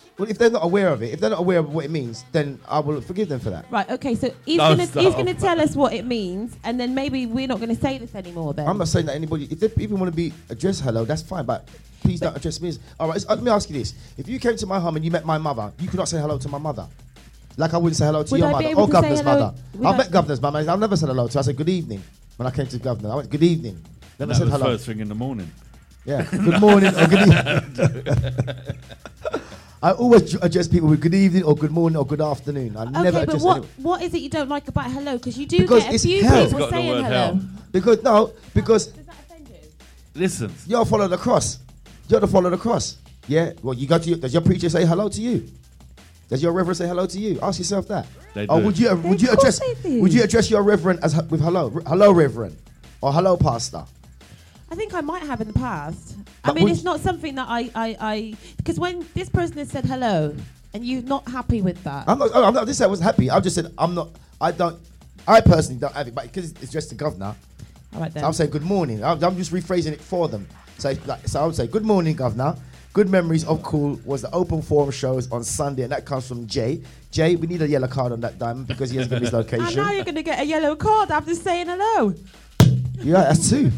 Well, if they're not aware of it, if they're not aware of what it means, then I will forgive them for that. Right, okay, so he's No, going to tell us what it means, and then maybe we're not going to say this anymore then. I'm not saying that anybody, if they even want to be addressed hello, that's fine, but please don't address me as... All right, let me ask you this. If you came to my home and you met my mother, you could not say hello to my mother. Like I wouldn't say hello to Would your I be mother able or to say Governor's hello? mother. I've met Governor's mother. I've never said hello to her. I said good evening when I came to Governor. I went, good evening. Never That said was hello. first thing in the morning. Yeah, good morning or good evening. I always address people with good evening or good morning or good afternoon. I never Okay, but address what, anyone. what is it you don't like about hello? Because you do Because get a it's few hell. It's people got the saying word hello. hell. Because Does that offend you? Listen, you're follow the cross. You're to follow the cross. Yeah. Well, you go to does your preacher say hello to you? Does your reverend say hello to you? Ask yourself that. They Or do. would you Of address course they do. would you address your reverend as with hello, hello reverend, or hello pastor? I think I might have in the past. I But mean, would- it's not something that I because when this person has said hello and you're not happy with that. I'm not. This I wasn't happy. I just said I'm not. I don't. I personally don't have it, but because it's just the governor, All right then. so I'm saying good morning. I'm just rephrasing it for them. So I would say good morning, governor. Good memories of Cool was the open forum shows on Sunday, and that comes from Jay. Jay, we need a yellow card on that diamond because he has given his And location. now you're going to get a yellow card after saying hello. Yeah, that's two.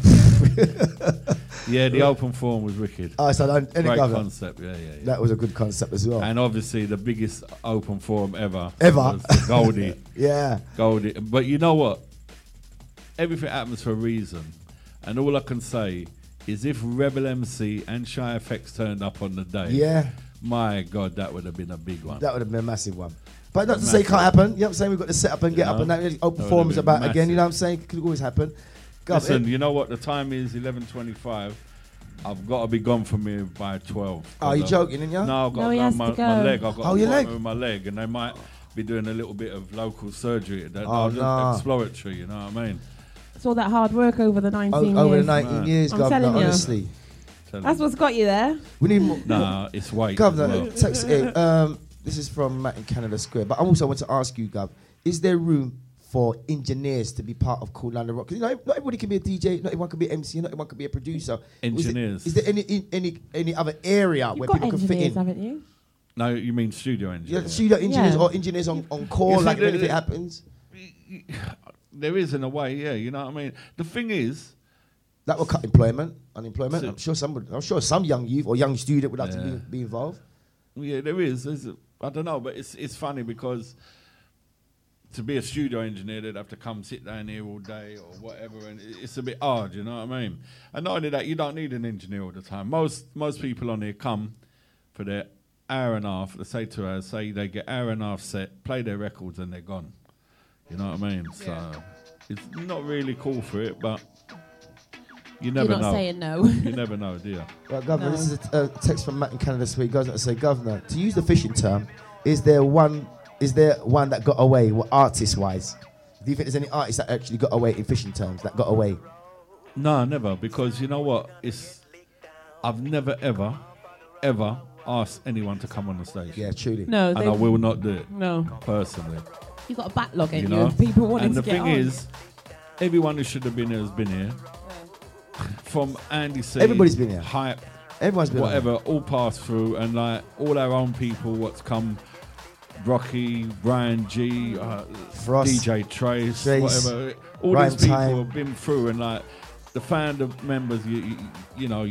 yeah, the open forum was wicked. So any Great governor. concept, yeah. That was a good concept as well. And obviously the biggest open forum ever. Ever. Was the Goldie. Yeah. Goldie. But you know what? Everything happens for a reason. And all I can say is if Rebel MC and Shy FX turned up on the day, Yeah. my God, that would have been a big one. That would have been a massive one. But not to say it can't happen. You know what I'm saying? We've got to set up and get up and that open That would forum is have been about again. You massive. know what I'm saying? It could always happen. Listen, you know what? The time is 11:25. I've got to be gone from here by 12. Oh, you joking, ain't ya? No, I've got No, he to has go to on my go. leg. I've got Oh, to your go leg? with my leg, and they might be doing a little bit of local surgery. That Oh, no. exploratory, you know what I mean? It's all that hard work over the 19 Over the years. 19 Right. years, I'm governor, telling you. honestly. That's what's got you there. We need more. Nah, it's weight. Governor, as well. text it. This is from Matt in Canada Square. But I also want to ask you, Gov, is there room for engineers to be part of Cool London Rock? Because not everybody can be a DJ, not everyone can be an MC, not everyone can be a producer. Engineers. Is there any other area You've where got people can fit engineers, in? haven't you? No, you mean studio engineer? Yeah, studio engineers Yeah. or engineers on call, You see, like if anything happens. There is in a way, yeah. You know what I mean? The thing is, That will cut unemployment. So- I'm sure some young youth or young student would like to Yeah. be involved. yeah, there is. I don't know, but it's funny because to be a studio engineer, they'd have to come sit down here all day or whatever, and it's a bit hard, you know what I mean? And not only that, you don't need an engineer all the time. Most people on here come for their hour and a half. They say 2 hours, say they get hour and a half set, play their records, and they're gone. You know what I mean? So it's not really cool for it, but you never You're not know. saying no. You never know, do you? Well, Governor, No. this is a text from Matt in Canada Square. He goes on to say, Governor, to use the fishing term, is there one that got away, artist-wise? Do you think there's any artists that actually got away in fishing terms, that got away? No, never. Because you know what? I've never ever asked anyone to come on the stage. Yeah, truly. No, And I will not do it No. personally. You've got a backlog in You you, know. of people wanting And to the get thing on. is, everyone who should have been here has been here. From Andy C. Everybody's been here. Hype, Everyone's been whatever, all passed through, and like all our own people, what's come. Rocky, Brian G, Frost, DJ Trace, Trace, whatever. All Rhyme these people Time. have been through, and like the founder members, you know,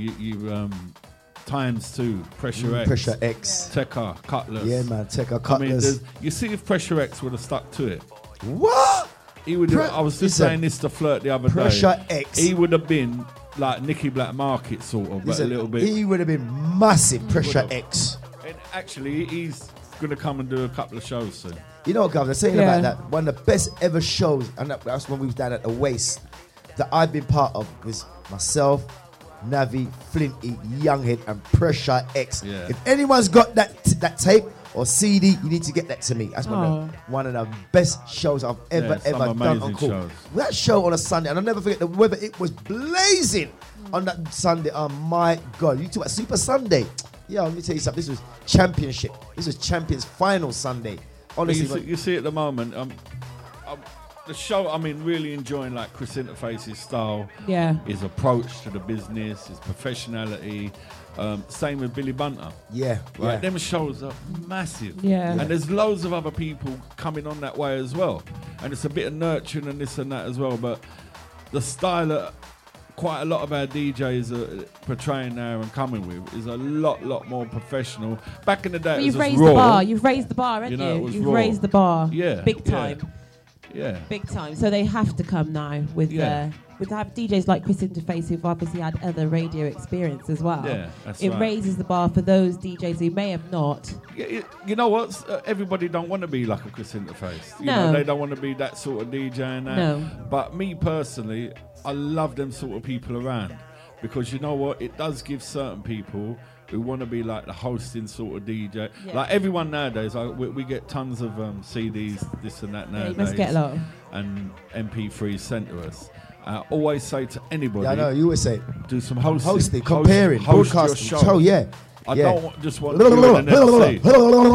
times two, Pressure X, Pressure X. Tekka, Cutlass. Yeah, man, take a I mean, Cutlass. you see, if Pressure X would have stuck to it, What? he would. I was just listen, saying this to Flirt the other day. Pressure X. He would have been like Nicky Black Market sort of, but Listen, a little bit. He would have been massive Pressure Would've. X. And actually, he's going to come and do a couple of shows soon. You know what, Governor, saying Yeah. about that, one of the best ever shows, and that's when we was down at the Waste, that I've been part of, was myself, Navi, Flinty, Younghead, and Pressure X. Yeah. If anyone's got that tape or CD, you need to get that to me. That's Oh. one of the best shows I've ever some done on amazing Cool. shows. That show on a Sunday, and I'll never forget the weather. It was blazing on that Sunday. Oh my God! You talk about Super Sunday. Yeah, let me tell you something. This was championship. This was Champions Final Sunday. But Honestly, you see at the moment, the show, I mean, really enjoying like Chris Interface's style, Yeah. his approach to the business, his professionality. Same with Billy Bunter. Yeah, Right, yeah. them shows are massive. Yeah. And there's loads of other people coming on that way as well. And it's a bit of nurturing and this and that as well. But the style that quite a lot of our DJs are portraying now and coming with is a lot more professional. Back in the day, Well, it you've was just raised the raw. bar. You've raised the bar, haven't You know, it you? was You've raw. raised the bar. Yeah, Big yeah. time. Yeah. Big time. So they have to come now with Yeah. with have DJs like Chris Interface who've obviously had other radio experience as well. Yeah, that's it right. raises the bar for those DJs who may have not. You know what? Everybody don't want to be like a Chris Interface. You No. know, they don't want to be that sort of DJ and that. No. But me personally, I love them sort of people around because you know what? It does give certain people who want to be like the hosting sort of DJ. Yeah. Like everyone nowadays, we get tons of CDs, this and that Yeah, nowadays. you must get a lot. And MP3s sent to us. Always say to anybody, Yeah, I know. You always say do some hosting. hosting, comparing, host your broadcasting. show. Oh, yeah. I yeah. don't just want you and an MC. But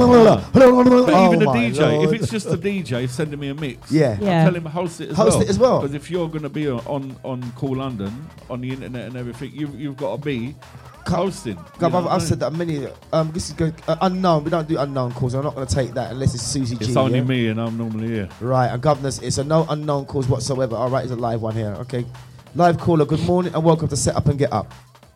even a Oh, my DJ, Lord. if it's just a DJ sending me a mix, Yeah. Yeah. I tell him host it as Host well. it as well. Because if you're going to be on Cool London, on the internet and everything, you've got to be hosting. Gov, I've said that many. This is good. Unknown. We don't do unknown calls. I'm not going to take that unless it's Susie G. It's only yeah? me and I'm normally here. Right, and governors, it's a no unknown calls whatsoever. All right, it's a live one here. Okay, live caller. Good morning and welcome to Set Up and Get Up.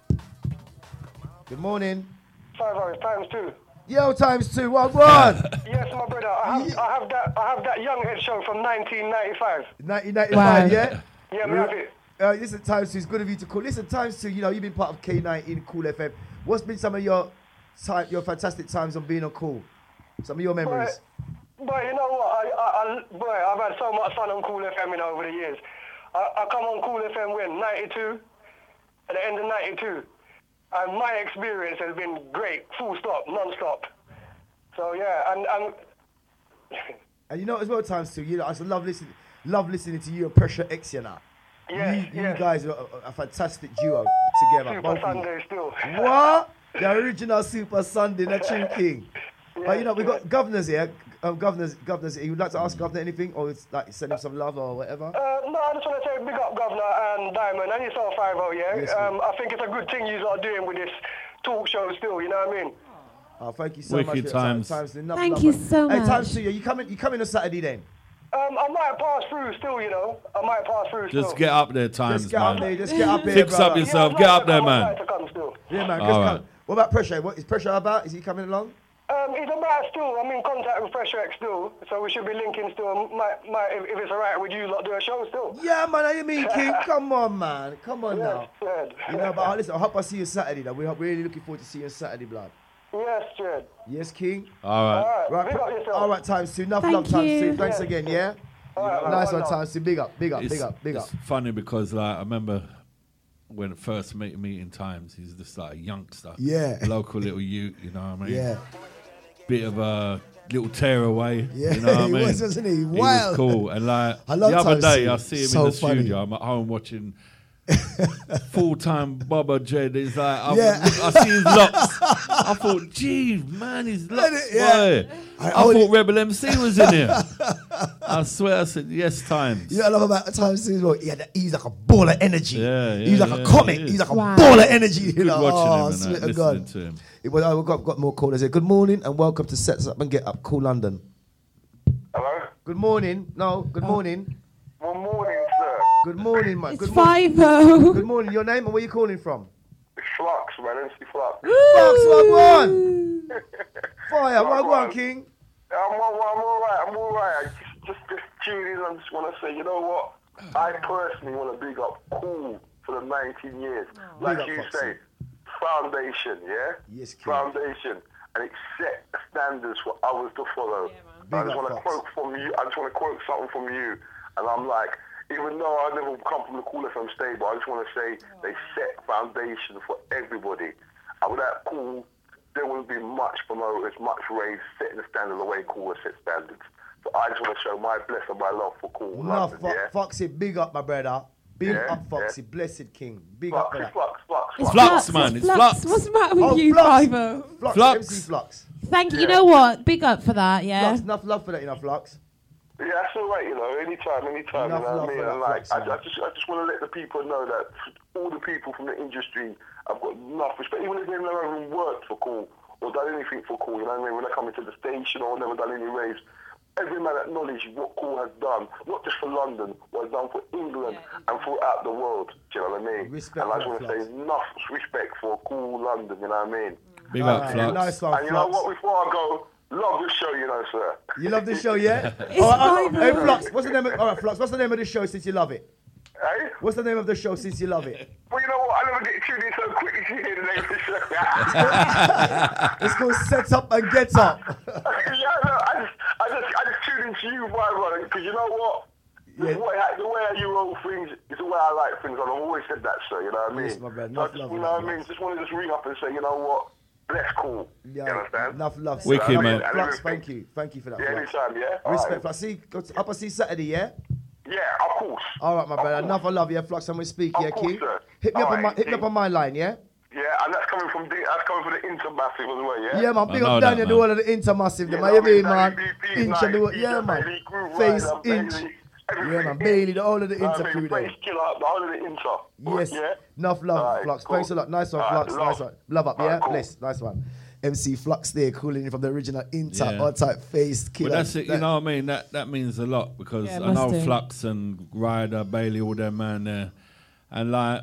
Good morning. 5 hours times 2. Yo, times 2. What one? Yes, my brother. I have that Younghead show from 1995. 1995. Wow. Yeah. Yeah, we have it. Listen, times 2. It's good of you to call. Listen, times 2. You know, you've been part of K19 Cool FM. What's been some of your fantastic times on being on Cool? Some of your memories. But you know what? I've had so much fun on Cool FM, you know, over the years. I come on Cool FM when 92, at the end of 92. And my experience has been great, full stop, non-stop. So yeah, and And you know as well, times 2. You know, I just love listening to you and Pressure X. You know. Yeah, You yeah. guys are a fantastic duo together. Super both of you. Sunday still. What? The original Super Sunday, the Tune King. But you know, we've got governors here. Governors here. You'd like to ask Governor anything? Or it's like send him some love or whatever? No, I just want to say big up Governor and Diamond and yourself, 5-0, yeah? Yes, I think it's a good thing you are doing with this talk show still, you know what I mean? Oh, thank you so Wicked much for your times. time. Enough Thank love, you man. so Hey, much. times 2, you coming on Saturday then? I might pass through still, you know. I might pass through still. Just get up there, times, Just get man. up there. Just get up there, Fix up brother. yourself. I'd Get like up to there, come, man. I'd like to come still. Yeah, man. All Just right. come. What about Pressure? What is Pressure about? Is he coming along? He's about still. I'm in contact with Pressure X still, so we should be linking still. Might, if it's alright with you lot, do a show still. Yeah, man. How you mean, King? Come on, man. Come on now. Jed. You know, but listen, I hope I see you Saturday. Though. We're really looking forward to seeing you Saturday, blood. Yes, Jed. Yes, King. All right. Alright, Right. big up yourself. All right, times 2. Enough Thank love, times you. 2. Thanks Yeah. again, yeah? Alright, Nice one, love. times 2. Big up. It's funny because like I remember when first meeting times, he's just like a youngster. Yeah. Local little youth, you know what I mean? Yeah. Bit of a little tearaway. Yeah, You know what I he mean? was, wasn't he? He Wild. was cool. And like I the love other Times day Two. I see him So in the funny. studio, I'm at home watching full-time Bubba Jed. It's like Yeah. I see his locks. I thought, gee, man, his locks. Yeah. Boy. I I only- thought Rebel MC was in here. I swear I said yes times. You know what I love about times 2 as well? He's like a ball of energy. Yeah, yeah, he's like a yeah, comic. he is. He's like a Wow. ball of energy. You Good know? watching him and swear that, to listening God. to him. We've got more callers here. Good morning and welcome to Sets Up and Get Up, Cool London. Hello? Good morning. No, good morning. Good morning, sir. Good morning, man. It's Good morning. 5-0. Good morning. Your name and where you calling from? It's Flux, man. MC Flux. Fox, Wagwan. Fire, Wagwan, King. I'm all right. I just tuned in. I just want to say, you know what? I personally want to big up Cool for the 19 years. Like Big up, you Foxy. say, foundation, yeah? Yes, King. Foundation. And it set standards for others to follow. I Big just up, want to Fox. quote from you. I just want to quote something from you. And I'm like, even though I never come from the Cool FM stable, I just want to say they set foundation for everybody. And without Cool, there wouldn't be much promoters, much raves, setting the standard the way Cool has set standards. So I just want to show my blessing, my love for Cool. No, London, yeah? Foxy, big up, my brother. Big Yeah, up, Foxy. Blessed King. Big up for that. Flux. It's Flux, man, it's Flux. What's the matter with Oh, you, Flux. 5-0? Flux. Flux. MC Flux. Thank you. You know what? Big up for that, yeah? Flux. Enough love for that, you know, Flux. Yeah, that's all right, you know, anytime, Enough you know love what I for mean? that And like, Flux, man. I just want to let the people know that all the people from the industry I've got enough respect. Even if they've never even worked for Cool or done anything for Cool, you know what I mean? When they come into the station or never done any raves, every man acknowledges what Cool has done, not just for London, what it's done for England and throughout the world. Do you know what I mean? Respect, and I just want to say enough respect for Cool London, you know what I mean? Big up, Flux. Nice one, And you know Flux. what, before I go, love the show, you know, sir. You love this show, yeah? It's Hey, fine. Flux, what's the name of, all right, Flux, what's the name of the show since you love it? Hey? What's the name of the show since you love it? Well, you know what, I never get tuned in so quick as you hear the name of the show. It's called Set Up and Get Up. Yeah, no, I just tune into you, vibe, because you know what? Yeah. The way you roll things is the way I like things, and I've always said that, sir, you know what I mean? Yes, my man, So I enough just, love, you know what I enough mean? Just want to just ring up and say, you know what? Bless Cool. Yeah, You understand? enough love. Wicked, sir. man. Flux, thank you. Thank you for that, Yeah, Flux. anytime, yeah? All Respect, right. Flux. See, go to, up I see Saturday, yeah? Yeah, of course. All right, my Of brother. course. Enough I love you, Flux, and we speak, Of yeah, course, Q? sir. Hit me up All on my right, hit me up King. on my line, yeah? Yeah, and that's coming from the Intermassive as well, yeah? Yeah, man. Big I know up that, Daniel, man. do all of the Intermassive, Yeah, man. You mean, no, man? BBP, Inch and do nice, it, yeah, DJ, man. Bailey, Groove Face, Rider, inch. Bailey, Yeah, everything. man. Bailey, the all of the I Inter mean, crew there. Face Killer, the whole of the Inter. Yes. Yeah? Enough love, Alright, Flux. cool. Thanks a lot. Nice one, Alright, Flux. love. Nice one. Love up, Alright, yeah? cool. Bless. Nice one. MC Flux there, calling in from the original Inter, Yeah. R-type face killer. But that's it, you know what I mean? That means a lot because Yeah, it I know must do. Flux and Ryder, Bailey, all them man there. And like,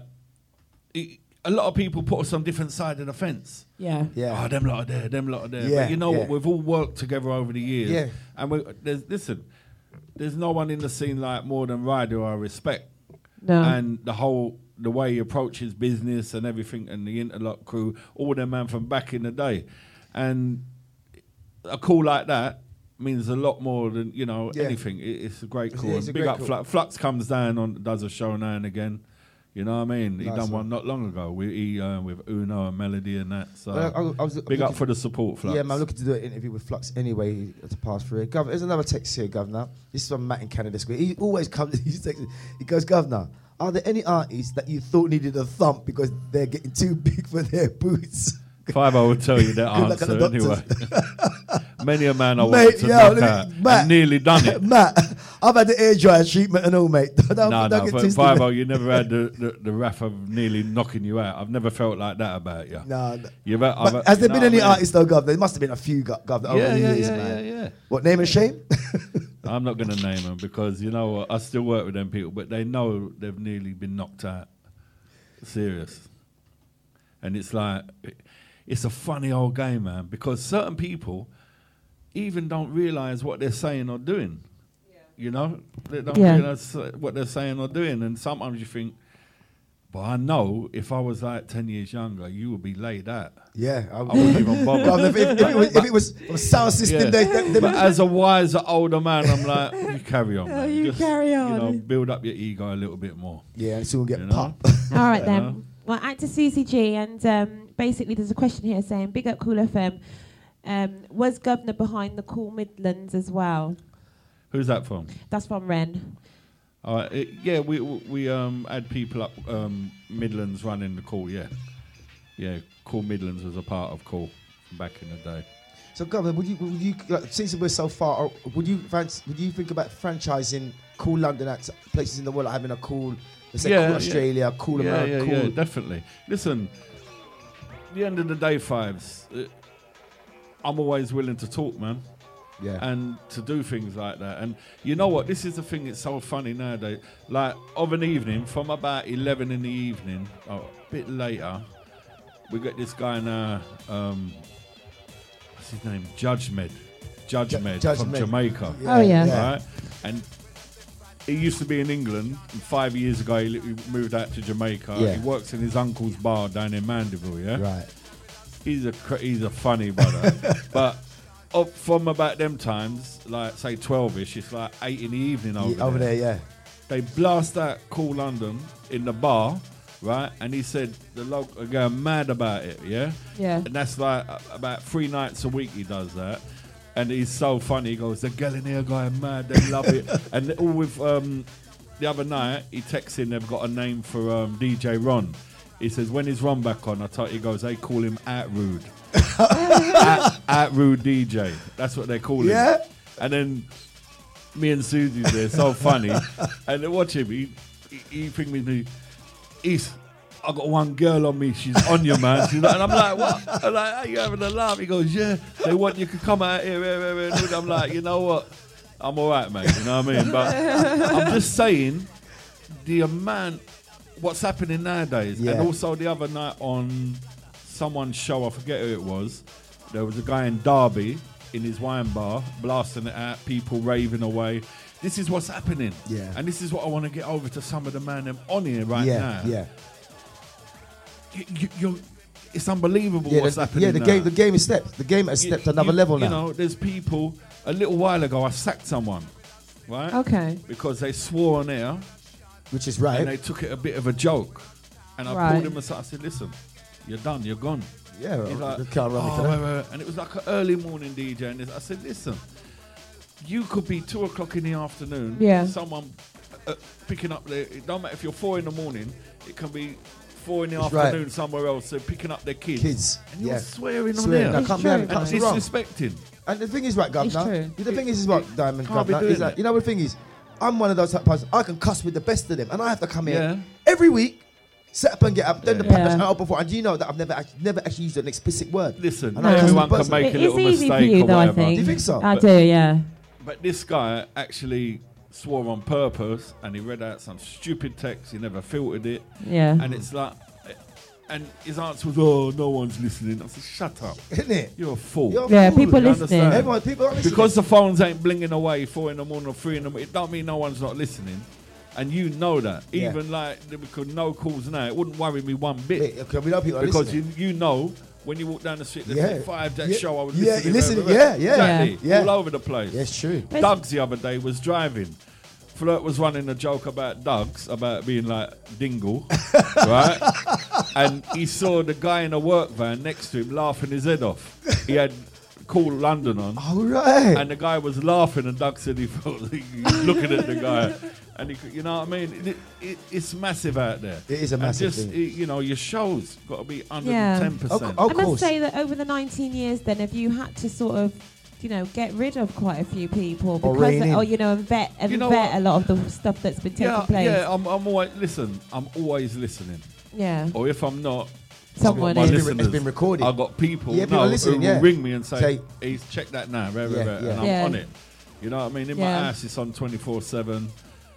a lot of people put us on different side of the fence. Yeah. Yeah. Oh, them lot are there, them lot are there. Yeah, But you know yeah. what? We've all worked together over the years. Yeah. And there's no one in the scene like more than Ryder I respect. No. And the way he approaches business and everything, and the Interlock crew, all them man from back in the day. And a call like that means a lot more than, you know, Yeah. anything. It's a great call. it's And a big great up call. Flux. Flux comes down does a show now and again. You know what I mean? He Nice done one. one not long ago with Uno and Melody and that. So I was big up looking- for the support, Flux. Yeah, man, I'm looking to do an interview with Flux anyway to pass through it. Governor, there's another text here, Governor. This is from Matt in Canada Square. He always comes, he goes, Governor, are there any artists that you thought needed a thump because they're getting too big for their boots? 5 I will tell you that Good luck at answer the anyway. doctors. Many a man I Mate, wanted to yo, knock look out at Matt. and nearly done it. Matt, I've had the air dryer treatment and all, mate. Don't No, get twisted. 5 you never had the wrath of nearly knocking you out. I've never felt like that about you. No. You've had, But has there been any artists though, Gov? There must have been a few, Gov, over the years, man. yeah. What, name and shame? I'm not going to name them because, you know what, I still work with them people, but they know they've nearly been knocked out. Serious. And it's like, it's a funny old game, man, because certain people even don't realise what they're saying or doing. You know? They don't Yeah. realise what they're saying or doing. And sometimes you think, but I know if I was like 10 years younger, you would be laid out. Yeah. I wouldn't even bother. Gov, if it was from sound system, Yeah. they But as a wiser, older man, I'm like, you carry on, man. you carry on. You know, build up your ego a little bit more. yeah, and soon get You know? pop. All right Yeah. then. Well, actor Susie G, and basically there's a question here saying, big up Cool FM. Was Governor behind the Cool Midlands as well? Who's that from? That's from Ren. Yeah, we had people up Midlands running the Cool. Yeah. Cool Midlands was a part of Cool back in the day. So, Governor, would you since we're so far, would you think about franchising Cool London at places in the world, like having a Cool, let's say, Cool Australia, Cool America, Cool? Yeah, definitely. Listen, at the end of the day, Fives, I'm always willing to talk, man. Yeah. And to do things like that. And you know what? This is the thing, it's so funny nowadays. Like, of an evening, from about 11 in the evening, a bit later, we got this guy now, what's his name? Judge Med from Med. Jamaica. Oh, yeah. Right? And he used to be in England. And 5 years ago, he moved out to Jamaica. Yeah. He works in his uncle's bar down in Mandeville, yeah? Right. He's a funny brother. But up from about them times, like say 12ish, it's like 8 in the evening over there. Yeah. They blast out Cool London in the bar, right? And he said the local are going mad about it, yeah? Yeah. And that's like about 3 nights a week he does that. And he's so funny. He goes, the girl in here going mad, they love it. And all with the other night, he texts in, they've got a name for DJ Ron. He says, when is Ron back on? He goes, they call him At Rude. At Rude DJ. That's what they call him. Yeah? And then me and Susie's there, so funny. And then watch him, he pinged me, I got one girl on me. She's on you, man. She's like, and I'm like, what? I'm like, are you having a laugh? He goes, yeah. They want you to come out here. And I'm like, you know what? I'm all right, mate. You know what I mean? But I'm just saying, the amount, what's happening nowadays. Yeah. And also the other night on someone's show, I forget who it was, there was a guy in Derby in his wine bar, blasting it out, people raving away. This is what's happening. Yeah. And this is what I want to get over to some of the man them on here right now. Yeah. It's unbelievable Yeah, what's happening the now. game is stepped. The game has stepped to another level now. You know, there's people, a little while ago, I sacked someone, right? Okay. Because they swore on air, Which is right. and they took it a bit of a joke. And I Right. pulled him aside, I said, listen, you're done, you're gone. Yeah, He's like, you can't run me "Oh, for that." wait." And it was like an early morning DJ, and I said, listen, you could be 2 o'clock in the afternoon, Yeah. someone picking up it don't matter if you're 4 in the morning, it can be 4 in the That's right. afternoon somewhere else, so picking up their kids. And And you're swearing on Swearing. there. That It's can't be true. having- And can't be wrong. disrespecting. And the thing is, right, Governor? true. The thing is what, Diamond, Can't be Governor, doing is that, that. you know what the thing is? I'm one of those type of persons, I can cuss with the best of them, and I have to come here Yeah. every week, set up and get up, then the Yeah. podcast I open for, and do you know that I've never actually used an explicit word? Listen, And I cuss everyone with can the make a It's little easy mistake for you, or though, I whatever. think. Do you think so? I But- do, yeah. But this guy actually swore on purpose, and he read out some stupid text. He never filtered it, Yeah. and it's like, and his answer was, "Oh, no one's listening." I said, "Shut up, Isn't it? you're a fool." You're a Yeah, fool. people You listening. understand? Everyone, people are listening. Because the phones ain't blinging away 4 in the morning or 3 in the morning, it don't mean no one's not listening. And you know that. Yeah. Even like, because no calls now, it wouldn't worry me one bit. Wait, okay, we know people are Because listening. you know, when you walk down the street, there's Yeah. 5 that Yeah. show I was Yeah, listening listening, to. yeah. Exactly. Yeah. All over the place. Yeah, it's true. But- Doug's the other day was driving. Flirt was running a joke about Doug's, about being like Dingle, right? And he saw the guy in a work van next to him laughing his head off. He had Cool London on, All right. and the guy was laughing, and Doug said he felt he was looking at the guy. And he, you know what I mean? It's massive out there. It is a And massive just, thing. you know, your show's got to be under Yeah. 10%. Oh, I course. must say that over the 19 years, then, have you had to sort of, you know, get rid of quite a few people Or because, rein in. you know, and vet You know what? a lot of the stuff that's been taking place? Yeah, I'm always I'm always listening. Yeah. Or if I'm not, Someone I've got my is. listeners. It's been recorded. I've got people, Yeah, people are listening, who will yeah. ring me and say, Say- "He's check that now," Yeah, and yeah. I'm Yeah. on it. You know what I mean? In my Yeah. house, it's on 24/7,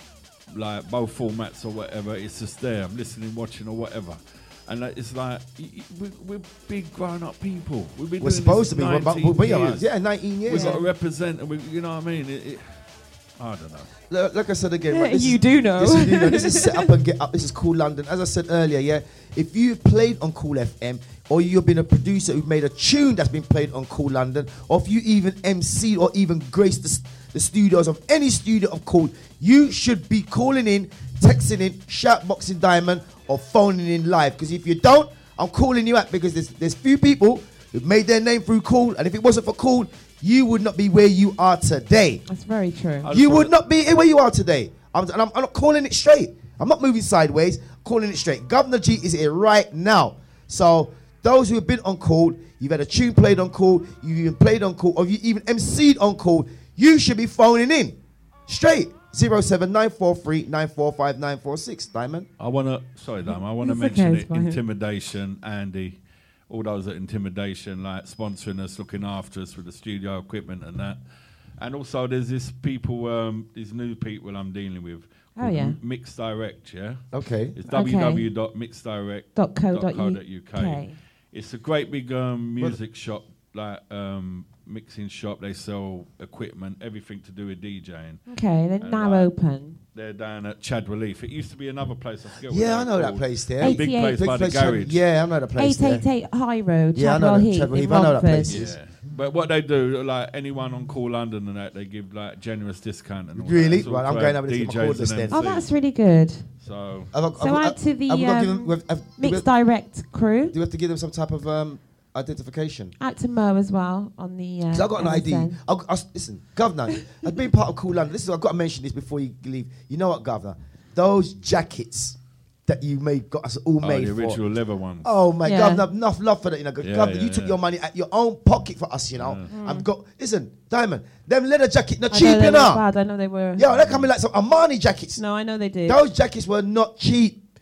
like both formats or whatever. It's just there. I'm listening, watching, or whatever. And it's like we're big grown-up people. We've been We're doing supposed to this be. 19 We are. years. Yeah, 19 years. We've got to represent, and you know what I mean? I don't know. Like I said again, Yeah, right, this you is- do know. This is set up and get up. This is Cool London. As I said earlier, yeah, if you've played on Cool FM, or you've been a producer who's made a tune that's been played on Cool London, or if you even MC or even graced the studios of any studio of Cool, you should be calling in, texting in, shoutboxing Diamond, or phoning in live. Because if you don't, I'm calling you out, because there's few people who've made their name through Cool, and if it wasn't for Cool, you would not be where you are today. That's very true. You would not be where you are today. I'm not calling it straight. I'm not moving sideways. I'm calling it straight. Governor G is here right now. So those who have been on Cool, you've had a tune played on Cool, you've even played on Cool, or you even MC'd on Cool, you should be phoning in. Straight. 07943945946. Diamond. I want to It's mention okay, it. it's fine. Intimidation, Andy, all those at Intimidation, like sponsoring us, looking after us with the studio equipment and that. And also, there's this people, these new people I'm dealing with. Oh, called yeah. Mix Direct, yeah? Okay. It's Okay. www.mixdirect.co.uk. It's a great big music shop, like mixing shop. They sell equipment, everything to do with DJing. Okay, they're And, now like, open. They're down at Chad Relief. It used to be another place. I forget what Yeah, I they know that called. place there. Eight- Big 88. place by the place, garage. Yeah, I know that place there. 888 High Road, Yeah, I know Chadwell that, Heath, Chadwell in Heath, I know that Romford. place. Yeah, but what they do, like anyone on Cool London and that, they give like generous discount and all Really? that. It's all Right, I'm for going over this to my DJs cordless and then. Oh, MCs. that's really good. So So add to the have we got to give them- Mixed Direct crew. do we have to give them some type of identification? Out to Mo as well on the. Because I've got an ID. MSN. Listen, Governor, I've been part of Cool London. I've got to mention this before you leave. You know what, Governor? Those jackets that you got us all made the for. original leather ones. Oh my Yeah. God, enough love for that, you know. Yeah, Governor, yeah, you took yeah. your money at your own pocket for us, you know. I've got, listen, Diamond, them leather jackets not I know cheap, they you were know. bad. I know they were. Yo, they're coming like some Armani jackets. No, I know they did. Those jackets were not cheap.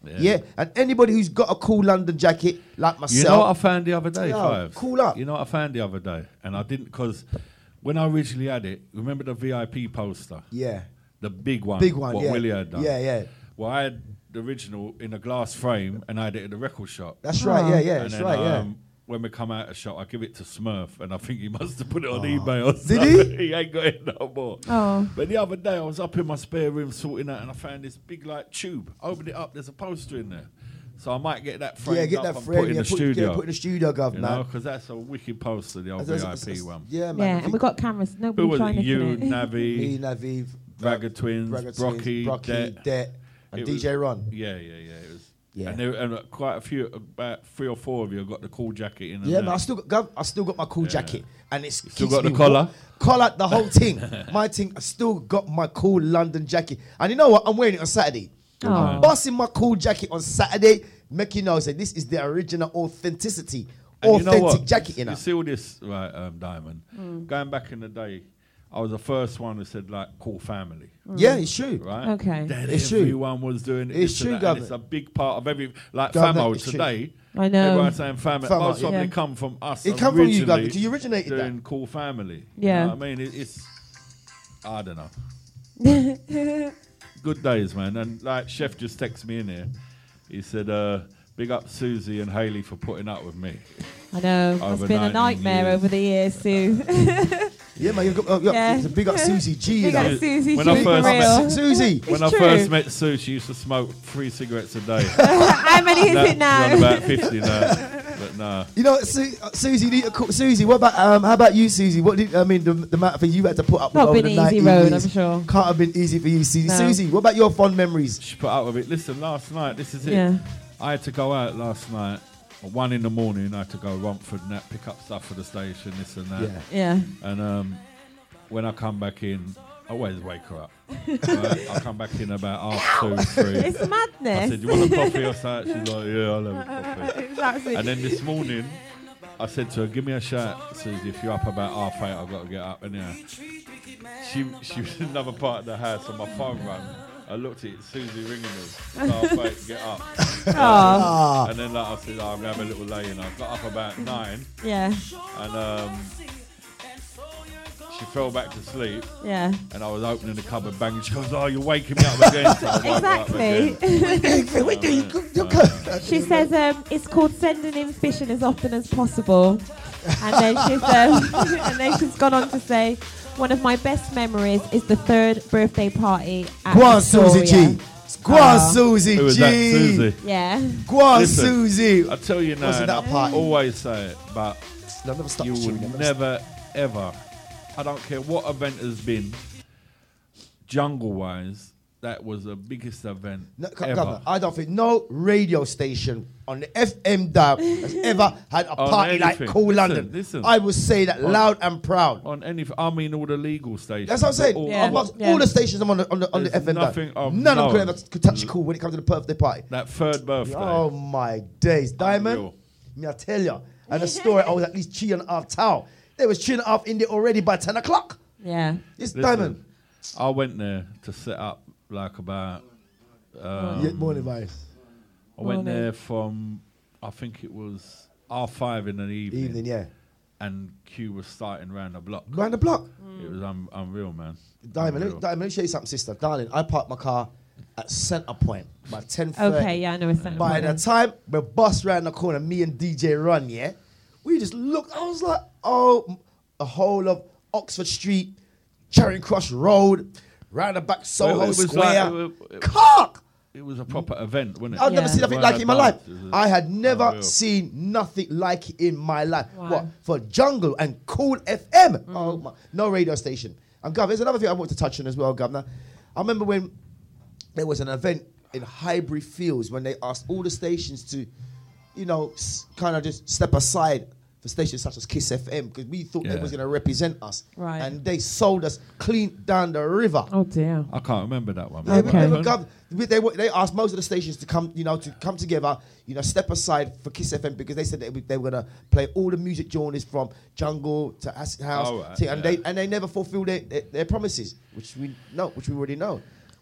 Yeah. And anybody who's got a cool London jacket, like myself. You know what I found the other day, Yo, Fives? cool up. You know what I found the other day? And I didn't, because when I originally had it, remember the VIP poster? Yeah. The big one. Big one, what yeah. Willie had done. Yeah, yeah. Well, I had the original in a glass frame, and I had it at the record shop. That's right, yeah, And that's then, right, yeah. when we come out of shop, I give it to Smurf, and I think he must have put it on eBay or something. Did he? He ain't got it no more. Oh. But the other day, I was up in my spare room sorting out, and I found this big like tube. Opened it up, there's a poster in there. So I might get that framed Yeah, get up that and frame. put in the Put studio. in the studio, Gov, You man. know, because that's a wicked poster, the old VIP one. Yeah, man. Yeah, and we've got cameras. Who Nobody's was trying it? to You, look at it. Navi, Me, Naviv, Ragga Twins, Brocky, Det. and It was- DJ Ron. Yeah. It was. Yeah. And quite a few, about 3 or 4 of you have got the cool jacket in. Yeah, and man. that. I still got my cool jacket, and it's Still got the collar? Collar, the whole thing. My thing. I still got my cool London jacket, and you know what? I'm wearing it on Saturday. Oh. I'm busting my cool jacket on Saturday, make you know, say this is the original authenticity, And you know authentic what? jacket. You know. You see all this, right, Diamond? Going back in the day, I was the first one who said like cool family, Yeah, it's true. right? Okay. Then It's true. everyone was doing it. It's this and true, that, and Governor. it's a big part of every like Governor, famo it's true. today. I know. Everyone's saying family. Famo, Most of yeah. them come from us. It come from you, Governor, originally 'cause you originated that. doing cool family. Yeah. You know what I mean, it's I don't know. Good days, man. And like Chef just texted me in here. He said, "Big up Susie and Hayley for putting up with me." I know. It's Over been a 19 nightmare years. over the years, Sue. Yeah, man. You've got, Yeah. it's a big up Susie G. You Big know. up Susie When G I for first met real. Susie. When I true. first met Sue, she used to smoke 3 cigarettes a day. How many is it She's now? on about 50 now. But nah. You know, Susie, you need to call, Susie. What about how about you, Susie? What did I mean? The amount of things you had to put up with Not over been the an easy 19 road, years. I'm sure. Can't have been easy for you, Susie. No. Susie, what about your fond memories? She put up with it. Listen, last night, this is it. Yeah. I had to go out last night. At 1 in the morning, I had to go Romford and that, pick up stuff for the station, this and that. Yeah. Yeah. And when I come back in, I always wake her up. Right? I come back in about 2:30, 3. It's I madness. said, "You want a coffee or something?" She's like, "Yeah, I'll have a coffee." It's absolutely- And then this morning, I said to her, "Give me a shout, Susie. If you're up about 8:30, I've got to get up." And yeah, she was in another part of the house, and my phone rang. I looked at it, Susie ringing me. 8:30, get up. Oh, And then like I said, I'm gonna have a little lay in. I got up about 9, yeah. and she fell back to sleep. Yeah. And I was opening the cupboard, banging. She goes, "Oh, you're waking me up again." So I woke her up Exactly. again. She says it's called sending in fishing as often as possible. And then she's gone on to say, one of my best memories is the 3rd birthday party at Go on, Susie Victoria. G. Go on, Susie Who was G. that, Susie? Yeah. Go on, Listen, Susie. I tell you now, Wasn't and that a I party? always say it, but No, never stop you the tune, will never never, ever, I don't care what event has been, jungle-wise, that was the biggest event No, ever. Governor, I don't think no radio station on the FM dial has ever had a On party like anything. Cool Listen, London. listen. I will say that loud and proud. On any, I mean all the legal stations. That's what I'm saying. All, Yeah. All the stations I'm on the There's FM nothing dial. of None of them note. could touch Cool when it comes to the birthday party. That 3rd birthday. Oh my days, Diamond. Unreal. Me I tell you, and the story I was at least 3.5 towel. There was 3.5 in there already by 10 o'clock. Yeah. It's Listen, Diamond. I went there to set up like about. Yeah, morning vibes. I went Morning. there from, I think it was 5:30 in the evening. Evening, yeah. And Q was starting round the block. Round the block. It was unreal, man. Diamond, Unreal. let me show you something, sister. Darling, I parked my car at Centre Point by 10:30. Okay, yeah, I know it's that. By the time we bust round the corner, me and DJ Run, yeah, we just looked. I was like, oh, the whole of Oxford Street, Charing Cross Road, round the back Soho It was Square. like- Cock! It was a proper event, wasn't it? I've never Yeah. seen nothing Right like it in my life. above. It was I had never unreal. seen nothing like it in my life. Wow. What? For Jungle and Cool FM. Oh my, no radio station. And Governor, there's another thing I want to touch on as well, Governor. I remember when there was an event in Highbury Fields when they asked all the stations to, you know, kind of just step aside for stations such as Kiss FM because we thought they Yeah. was going to represent us. Right. And they sold us clean down the river. Oh dear. I can't remember that one. Yeah, man. Okay. What happened? They asked most of the stations to come, to come together, step aside for Kiss FM because they said they were gonna play all the music genres from jungle to acid house, Oh, right, and yeah. they never fulfilled their promises, which we already know.